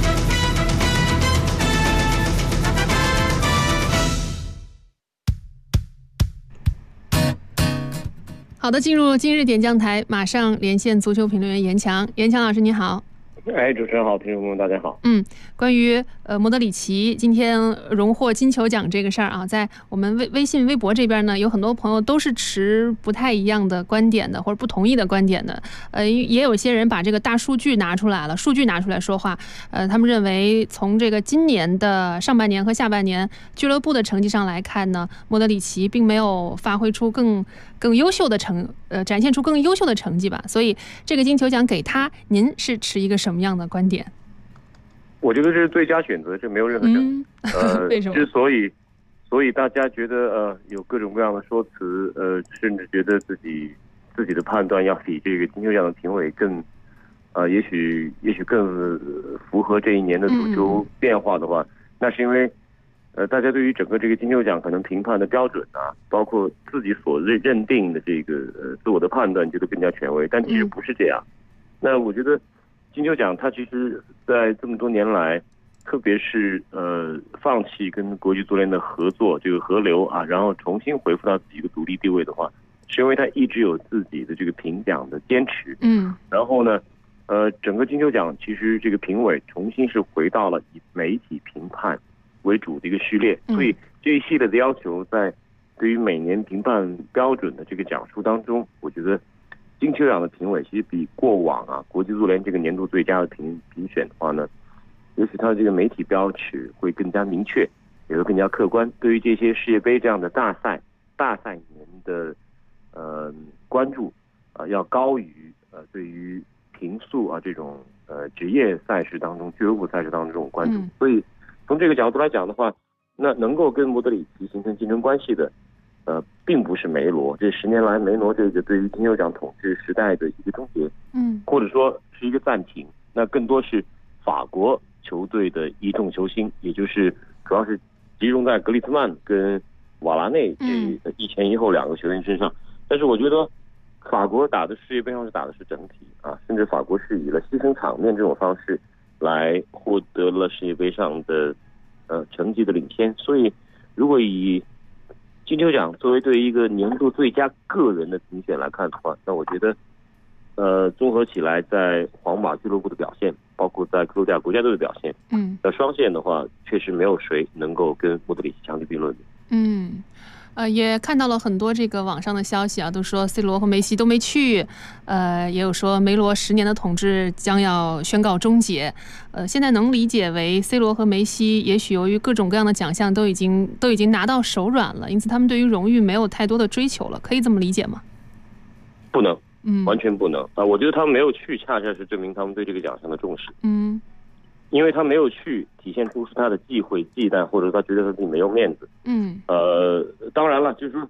好的，进入今日点将台，马上连线足球评论员严强。严强老师，你好。 主持人好，听众朋友们大家好。 关于莫德里奇今天荣获金球奖这个事儿啊，在我们微信、微博这边呢，有很多朋友都是持不太一样的观点的，或者不同意的观点的。也有些人把这个大数据拿出来了，数据拿出来说话。他们认为从这个今年的上半年和下半年俱乐部的成绩上来看呢，莫德里奇并没有发挥出更优秀的展现出更优秀的成绩吧。所以这个金球奖给他，您是持一个什么样的观点？ 我觉得这是最佳选择，这没有任何争议。 为什么？ 所以大家觉得有各种各样的说辞，甚至觉得自己的判断要比这个金球奖的评委更，也许更符合这一年的足球变化的话，那是因为大家对于整个这个金球奖可能评判的标准啊，包括自己所认定的这个自我的判断觉得更加权威，但其实不是这样。那我觉得金球奖它其实在这么多年来，特别是放弃跟国际足联的合作这个合流啊，然后重新回复到自己一个独立地位的话，是因为他一直有自己的这个评奖的坚持。然后呢，整个金球奖其实这个评委重新是回到了以媒体评判为主的一个序列，所以这一系列的要求在对于每年评判标准的这个讲述当中，我觉得金球奖的评委其实比过往国际足联这个年度最佳的评选的话呢，也许它的这个媒体标尺会更加明确，也会更加客观。对于这些世界杯这样的大赛年的关注要高于对于评述这种职业赛事当中、俱乐部赛事当中这种关注。所以从这个角度来讲的话，那能够跟莫德里奇形成竞争关系的并不是梅罗，这10年来梅罗这个对于金球奖统治时代的一个终结，或者说是一个暂停。那更多是法国球队的一众球星，也就是主要是集中在格里兹曼跟瓦拉内这一前一后两个球员身上。但是我觉得法国打的世界杯上是打的是整体甚至法国是以了牺牲场面这种方式来获得了世界杯上的成绩的领先。所以如果以金球奖作为对于一个年度最佳个人的评选来看的话，那我觉得综合起来，在皇马俱乐部的表现，包括在克罗地亚国家队的表现，双线的话，确实没有谁能够跟莫德里奇相提并论的。 也看到了很多这个网上的消息都说 C 罗和梅西都没去，也有说梅罗10年的统治将要宣告终结。现在能理解为 C 罗和梅西也许由于各种各样的奖项都已经拿到手软了，因此他们对于荣誉没有太多的追求了，可以这么理解吗？ 不能，完全不能我觉得他们没有去，恰恰是证明他们对这个奖项的重视。因为他没有去，体现出是他的忌讳、忌惮，或者他觉得他自己没有面子。当然了，就是说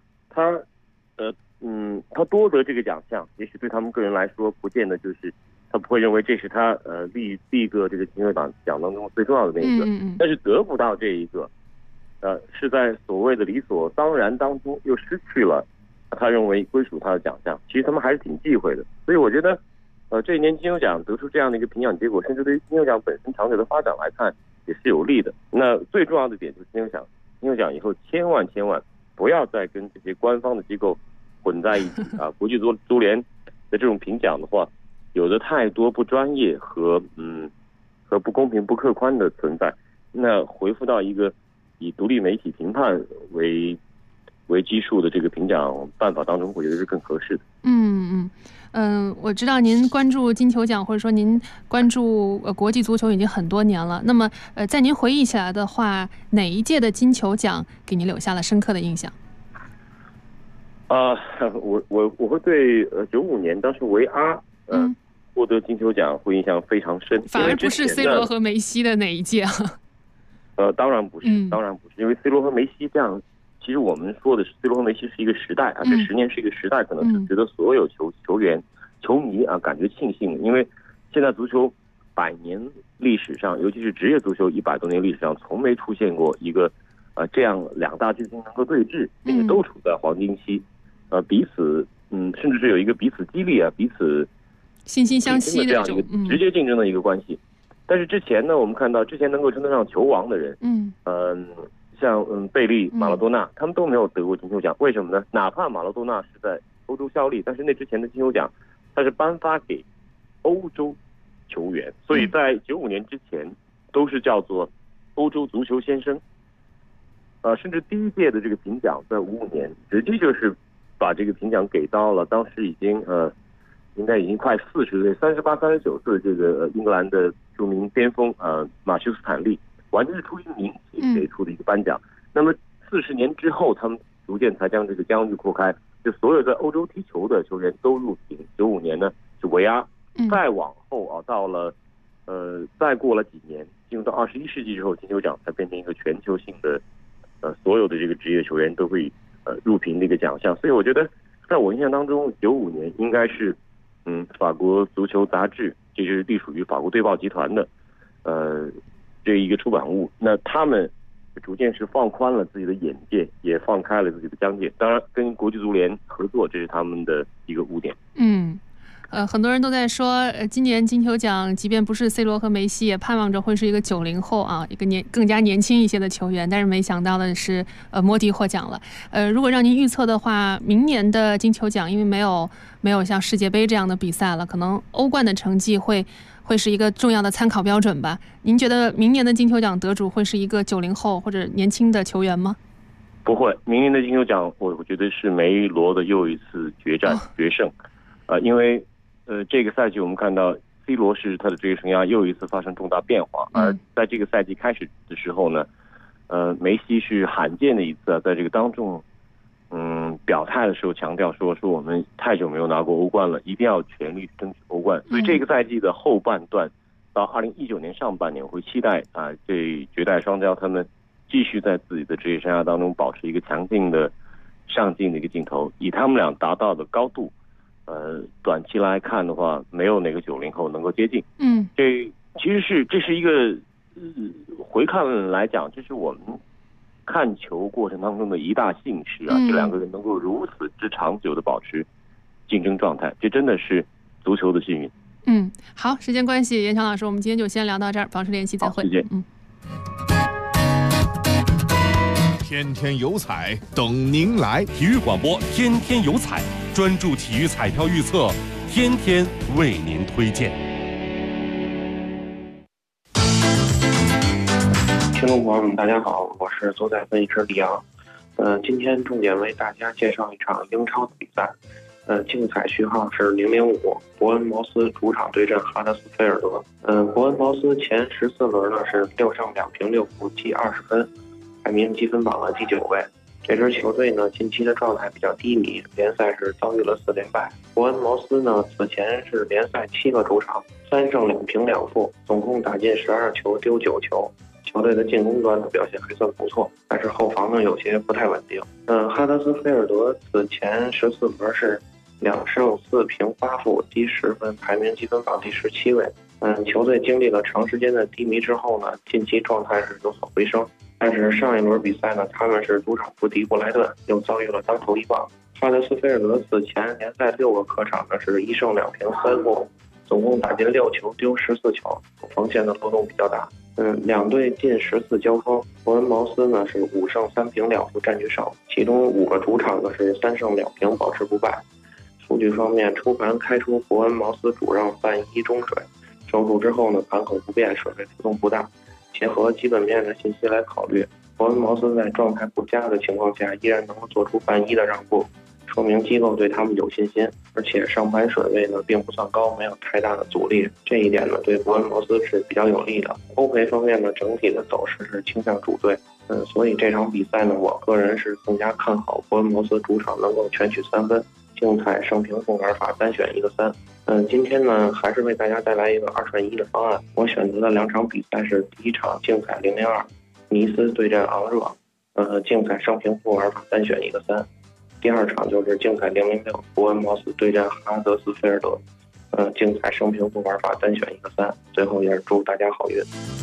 他多得这个奖项，也许对他们个人来说，不见得就是他不会认为这是他历个这个金球奖当中最重要的那一个。但是得不到这一个， 是在所谓的理所当然当中又失去了他认为归属他的奖项。其实他们还是挺忌讳的。所以我觉得，这一年金球奖得出这样的一个评奖结果，甚至对于金球奖本身长久的发展来看也是有利的。那最重要的点就是金球奖以后千万不要再跟这些官方的机构混在一起啊！国际足联的这种评奖的话，有着太多不专业和不公平、不客观的存在。那回复到一个以独立媒体评判为基数的这个评奖办法当中，我觉得是更合适的。 我知道您关注金球奖，或者说您关注国际足球已经很多年了。那么在您回忆起来的话，哪一届的金球奖给您留下了深刻的印象？ 我会对95年当时维阿获得金球奖会印象非常深。 反而不是 C 罗和梅西的哪一届啊？ 当然不是，因为 C 罗和梅西这样，其实我们说的是 C 罗和梅西是一个时代啊，这10年是一个时代，可能是值得所有球员、球迷啊感觉庆幸，因为现在足球100年历史上，尤其是职业足球100多年历史上，从没出现过一个这样两大巨星能够对峙，并且都处在黄金期，彼此甚至是有一个彼此激励啊，彼此惺惺相惜的这样一个直接竞争的一个关系。但是之前呢，我们看到之前能够称得上球王的人，像贝利、马拉多纳，他们都没有得过金球奖。为什么呢？哪怕马拉多纳是在欧洲效力，但是那之前的金球奖它是颁发给欧洲球员，所以在95年之前都是叫做欧洲足球先生。甚至第一届的这个评奖在55年直接就是把这个评奖给到了当时应该已经快40岁、38、39岁这个英格兰的著名边锋马修斯坦利，完全是出于名气给出的一个颁奖。那么40年之后，他们逐渐才将这个疆域扩开，就所有在欧洲踢球的球员都入评。95年呢是维阿，再往后到了再过了几年，进入到21世纪之后，金球奖才变成一个全球性的所有的这个职业球员都会入评的一个奖项。所以我觉得，在我印象当中，95年应该是法国足球杂志，这就是隶属于法国队报集团的这一个出版物。那他们逐渐是放宽了自己的眼界，也放开了自己的疆界。当然，跟国际足联合作，这是他们的一个污点。 很多人都在说，今年金球奖即便不是 C 罗和梅西，也盼望着会是一个90后啊，一个更加年轻一些的球员。但是没想到的是，莫迪获奖了。如果让您预测的话，明年的金球奖因为没有像世界杯这样的比赛了，可能欧冠的成绩会是一个重要的参考标准吧？您觉得明年的金球奖得主会是一个90后或者年轻的球员吗？ 不会，明年的金球奖我觉得是梅罗的又一次决胜，因为这个赛季我们看到 C 罗是他的职业生涯又一次发生重大变化，而在这个赛季开始的时候呢，梅西是罕见的一次在这个当众表态的时候强调说我们太久没有拿过欧冠了，一定要全力争取欧冠。所以这个赛季的后半段到2019年上半年，我会期待这绝代双骄他们继续在自己的职业生涯当中保持一个强劲的上进的一个劲头，以他们俩达到的高度。短期来看的话，没有哪个90后能够接近。这是一个回看来讲，这是我们看球过程当中的一大幸事啊！这两个人能够如此之长久的保持竞争状态，这真的是足球的幸运。 好，时间关系，严强老师，我们今天就先聊到这儿，保持联系，再会。 再见。 天天有彩等您来， 体育广播天天有彩，专注体育彩票预测，天天为您推荐。 听众朋友们，大家好，我是足彩分析师李阳。今天重点为大家介绍一场英超的比赛。竞彩序号是005，伯恩茅斯主场对阵哈德斯菲尔德。伯恩茅斯前14轮呢是6胜2平6负，积20分。排名积分榜的第9位。这支球队呢，近期的状态比较低迷，联赛是遭遇了4连败。伯恩茅斯呢，此前是联赛7个主场，3胜2平2负，总共打进12球，丢9球。球队的进攻端的表现还算不错，但是后防呢有些不太稳定。哈德斯菲尔德此前14轮是2胜4平8负，积10分，排名积分榜第17位。球队经历了长时间的低迷之后呢，近期状态是有所回升。 但是上一轮比赛呢，他们是主场不敌布莱顿，又遭遇了当头一棒。哈德斯菲尔德此前联赛6个客场呢是1胜2平3负，总共打进6球，丢14球，防线的漏洞比较大。两队近10次交锋，伯恩茅斯呢是5胜3平2负占据上，其中5个主场呢是3胜2平保持不败。数据方面，初盘开出伯恩茅斯主让半1中水，收住之后呢盘口不变，水位浮动不大。结合基本面的信息来考虑，伯恩茅斯在状态不佳的情况下依然能够做出半1的让步，说明机构对他们有信心，而且上盘水位呢并不算高，没有太大的阻力，这一点呢对伯恩茅斯是比较有利的。欧赔方面呢，整体的走势是倾向主队，所以这场比赛呢，我个人是更加看好伯恩茅斯主场能够全取3分，竞彩胜平负玩法单选一个3。今天呢还是为大家带来一个2选1的方案，我选择的2场比赛是第一场竞彩002，尼斯对阵昂热，竞彩胜平负玩法单选一个3。第二场就是竞彩006，伯恩茅斯对阵哈德斯菲尔德，竞彩胜平负玩法单选一个3。最后也是祝大家好运。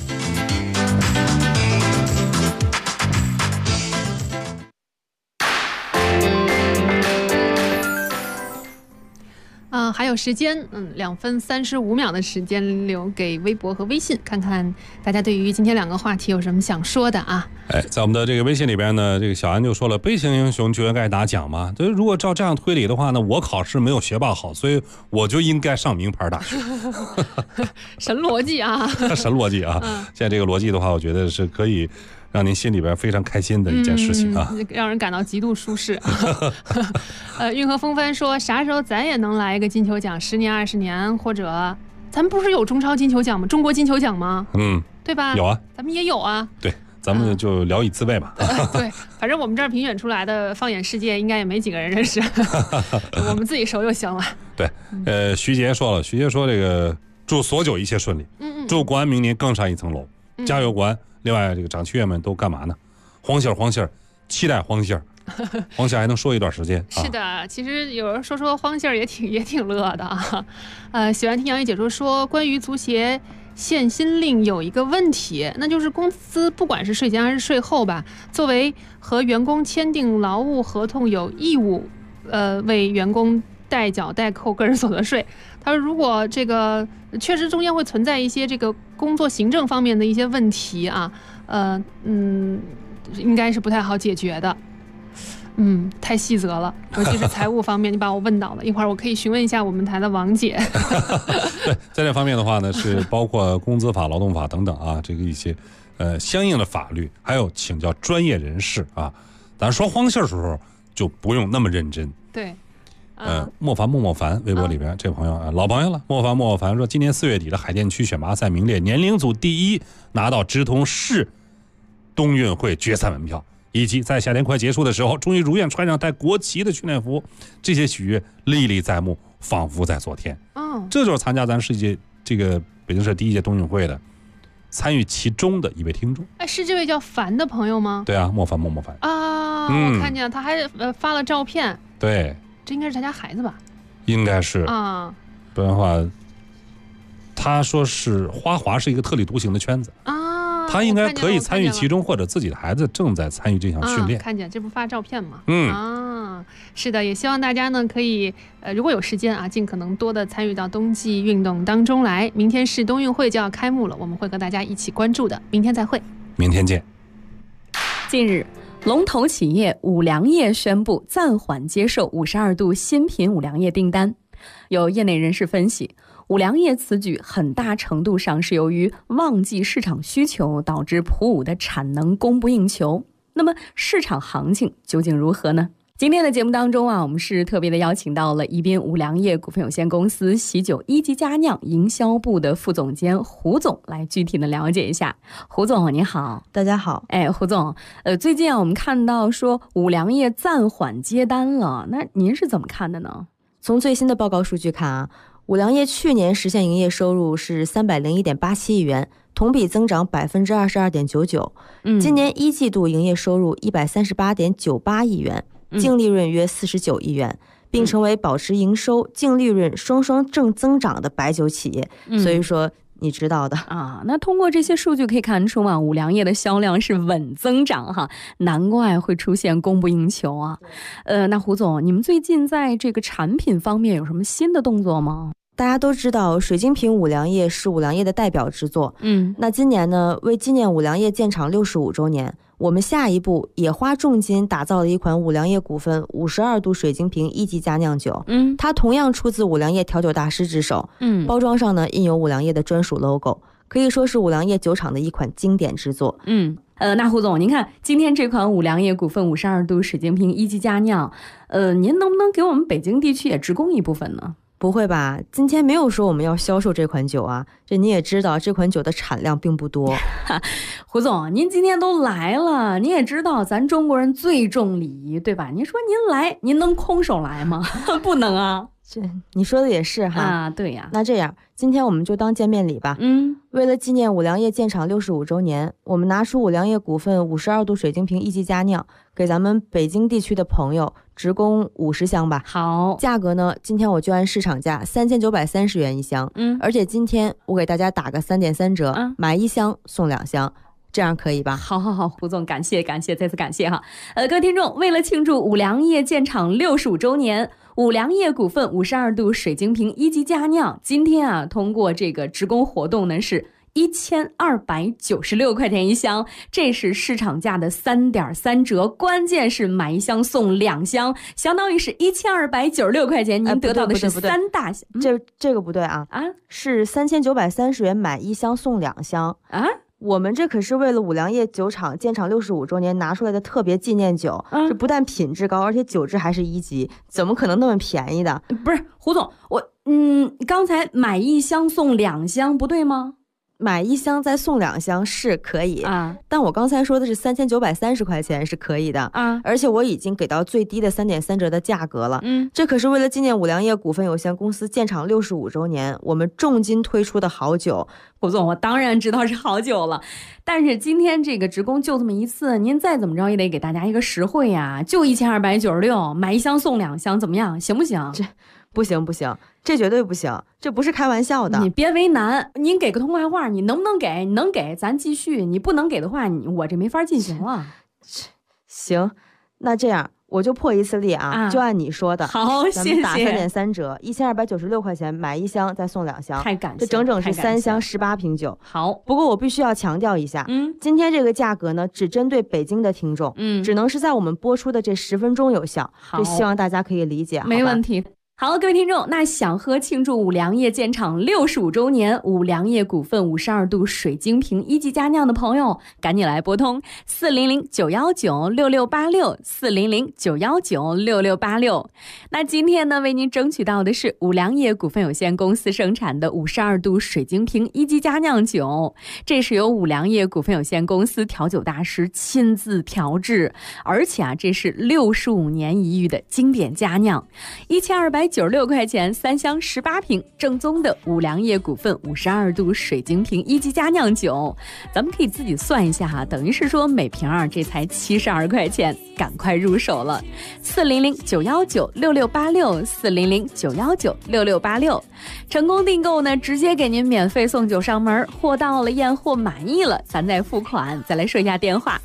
还有时间，2分35秒的时间留给微博和微信，看看大家对于今天2个话题有什么想说的啊？ 在我们的这个微信里边呢，这个小安就说了，悲情英雄就应该拿奖嘛。就是如果照这样推理的话呢，我考试没有学霸好，所以我就应该上名牌大学。 神逻辑啊！ 神逻辑啊！现在这个逻辑的话，我觉得是可以让您心里边非常开心的一件事情啊， 让人感到极度舒适。运河风帆说，啥时候咱也能来一个金球奖，10年20年，或者咱们不是有中超金球奖吗？中国金球奖吗？对吧？ 有啊， 咱们也有啊。 对，咱们就聊以自慰吧。 对，反正我们这儿评选出来的放眼世界，应该也没几个人认识，我们自己熟就行了。 对，徐杰说了，徐杰说这个祝所九一切顺利，祝国安明年更上一层楼，加油国安。另外，这个掌旗员们都干嘛呢？黄信儿，期待黄信儿。黄信儿还能说一段时间。 是的，其实有人说黄信儿也挺乐的啊。喜欢听杨毅解说关于足协限薪令有一个问题，那就是公司不管是税前还是税后吧，作为和员工签订劳务合同有义务，为员工代缴代扣个人所得税。他说，如果这个确实中间会存在一些这个工作行政方面的一些问题啊，应该是不太好解决的。太细则了，尤其是财务方面，你把我问到了，一会儿我可以询问一下我们台的王姐。 对，在这方面的话呢，是包括工资法、劳动法等等啊，这个一些相应的法律，还有请教专业人士啊。咱说黄信儿的时候就不用那么认真。 对。 莫凡微博里边这位朋友老朋友了，莫凡说，今年4月底的海淀区选拔赛名列年龄组第1，拿到直通市冬运会决赛门票，以及在夏天快结束的时候，终于如愿穿上带国旗的训练服，这些喜悦历历在目，仿佛在昨天。这就是参加咱世界这个北京市第1届冬运会的参与其中的一位听众。 是这位叫凡的朋友吗？ 对啊，莫凡啊，我看见他还发了照片。 对。 这应该是他家孩子吧？ 应该是啊， 不然的话，他说是花滑是一个特立独行的圈子啊， 他应该可以参与其中，或者自己的孩子正在参与这项训练。 看见这不发照片吗？是的，也希望大家呢可以如果有时间啊，尽可能多的参与到冬季运动当中来。明天是冬运会就要开幕了，我们会和大家一起关注的。明天再会， 明天见。 近日，龙头企业五粮液宣布暂缓接受52度新品五粮液订单。有业内人士分析，五粮液此举很大程度上是由于旺季市场需求导致普五的产能供不应求。那么市场行情究竟如何呢？今天的节目当中我们是特别的邀请到了宜宾五粮液股份有限公司喜酒一级佳酿营销部的副总监胡总来具体的了解一下。胡总您好。 大家好。 胡总，最近我们看到说五粮液暂缓接单了，那您是怎么看的呢？ 从最新的报告数据看五粮液去年实现营业收入是301.87亿元，同比增长22.99%。今年一季度营业收入138.98亿元，净利润约49亿元，并成为保持营收、净利润双双正增长的白酒企业。所以说你知道的啊。那通过这些数据可以看出啊，五粮液的销量是稳增长哈，难怪会出现供不应求啊。那胡总，你们最近在这个产品方面有什么新的动作吗？ 大家都知道水晶瓶五粮液是五粮液的代表之作，那今年呢，为纪念五粮液建厂65周年，我们下一步也花重金打造了一款五粮液股份52度水晶瓶1级佳酿酒，它同样出自五粮液调酒大师之手，包装上呢印有五粮液的专属 logo， 可以说是五粮液酒厂的一款经典之作。 那胡总，您看今天这款五粮液股份52度水晶瓶1级佳酿，您能不能给我们北京地区也直供一部分呢？ 不会吧，今天没有说我们要销售这款酒啊，这你也知道这款酒的产量并不多。 胡总，您今天都来了，您也知道咱中国人最重礼仪，对吧？您说您来，您能空手来吗？不能啊。 这你说的也是哈啊，对呀。 那这样，今天我们就当见面礼吧。为了纪念五粮液建厂65周年，我们拿出五粮液股份52度水晶瓶1级佳酿，给咱们北京地区的朋友直供50箱吧。 好， 价格呢，今天我就按市场价3930元一箱。而且今天我给大家打个3.3折，买1箱送2箱。这样可以吧？ 好，胡总，感谢，再次感谢哈。各位听众，为了庆祝五粮液建厂65周年，五粮液股份52度水晶瓶1级佳酿，今天啊，通过这个直供活动呢是1296块钱一箱，这是市场价的3.3折，关键是买1箱送2箱，相当于是1296块钱，您得到的是3大箱。 这个不对啊，是3930元买1箱送2箱啊。我们这可是为了五粮液酒厂建厂65周年拿出来的特别纪念酒，这不但品质高，而且酒质还是1级，怎么可能那么便宜的？ 不是胡总，刚才买1箱送2箱不对吗？ 买1箱再送2箱是可以啊，但我刚才说的是3930块钱是可以的啊，而且我已经给到最低的3.3折的价格了。这可是为了纪念五粮液股份有限公司建厂65周年，我们重金推出的好酒。 胡总，我当然知道是好酒了，但是今天这个直供就这么一次，您再怎么着也得给大家一个实惠呀，就1296，买1箱送2箱，怎么样？行不行？ 这不行，这绝对不行，这不是开玩笑的。 你别为难，您给个痛快话，你能不能给？你能给咱继续，你不能给的话，我这没法进行了。 行，那这样我就破一次例啊，就按你说的。 好，谢谢。 咱们打3.3折，1296块钱买1箱再送2箱， 太感谢， 这整整是3箱18瓶酒。 好， 不过我必须要强调一下，今天这个价格呢，只针对北京的听众，只能是在我们播出的这10分钟有效。这希望大家可以理解， 没问题。好，各位听众，那想喝庆祝五粮液建厂65周年五粮液股份52度水晶瓶1级佳酿的朋友，赶紧来拨通400-919-6686，400-919-6686。那今天呢，为您争取到的是五粮液股份有限公司生产的52度水晶瓶1级佳酿酒，这是由五粮液股份有限公司调酒大师亲自调制，而且啊，这是65年一遇的经典佳酿，1296块钱3箱18瓶，正宗的五粮液股份52度水晶瓶1级佳酿酒，咱们可以自己算一下哈，等于是说每瓶这才72块钱，赶快入手了。400-919-6686，400-919-6686，成功订购呢，直接给您免费送酒上门，货到了验货满意了，咱再付款。再来说一下电话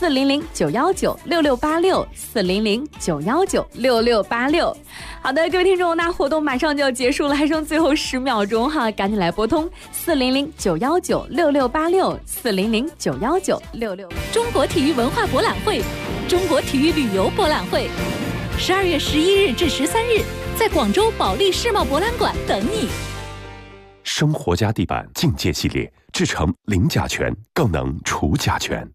：400-919-6686，400-919-6686。好的，各位听众，那活动马上就要结束了，还剩最后10秒钟哈，赶紧来拨通400-919-6686，400-919-66。 中国体育文化博览会，中国体育旅游博览会，12月11日至13日，在广州保利世贸博览馆等你。 生活家地板境界系列，制成零甲醛，更能除甲醛。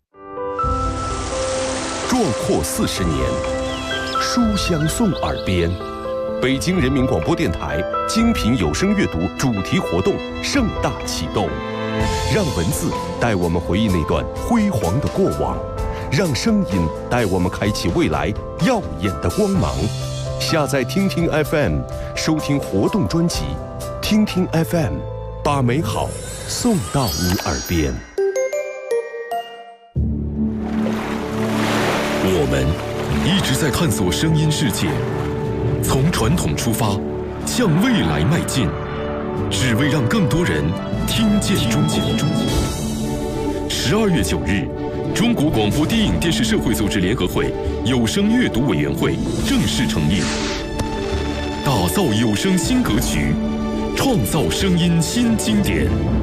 壮阔40年，书香送耳边。北京人民广播电台精品有声阅读主题活动盛大启动，让文字带我们回忆那段辉煌的过往，让声音带我们开启未来耀眼的光芒。下载听听 FM， 收听活动专辑，听听 FM， 把美好送到你耳边。 我们一直在探索声音世界，从传统出发，向未来迈进， 只为让更多人听见中国。12月9日，中国广播电影电视社会组织联合会有声阅读委员会正式成立，打造有声新格局，创造声音新经典。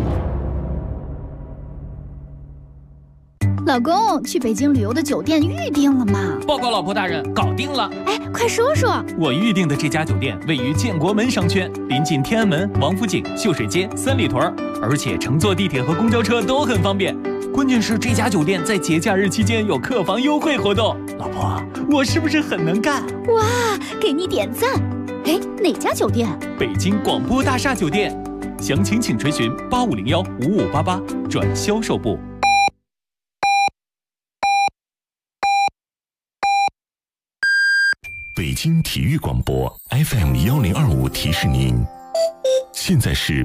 老公，去北京旅游的酒店预定了吗？ 报告老婆大人，搞定了。 哎，快说说。 我预定的这家酒店位于建国门商圈，临近天安门、王府井、秀水街、三里屯，而且乘坐地铁和公交车都很方便。关键是这家酒店在节假日期间有客房优惠活动。老婆，我是不是很能干？ 哇，给你点赞。哎，哪家酒店？ 北京广播大厦酒店。详情请垂询8501-5588转销售部。 北京体育广播 FM1025提示您，现在是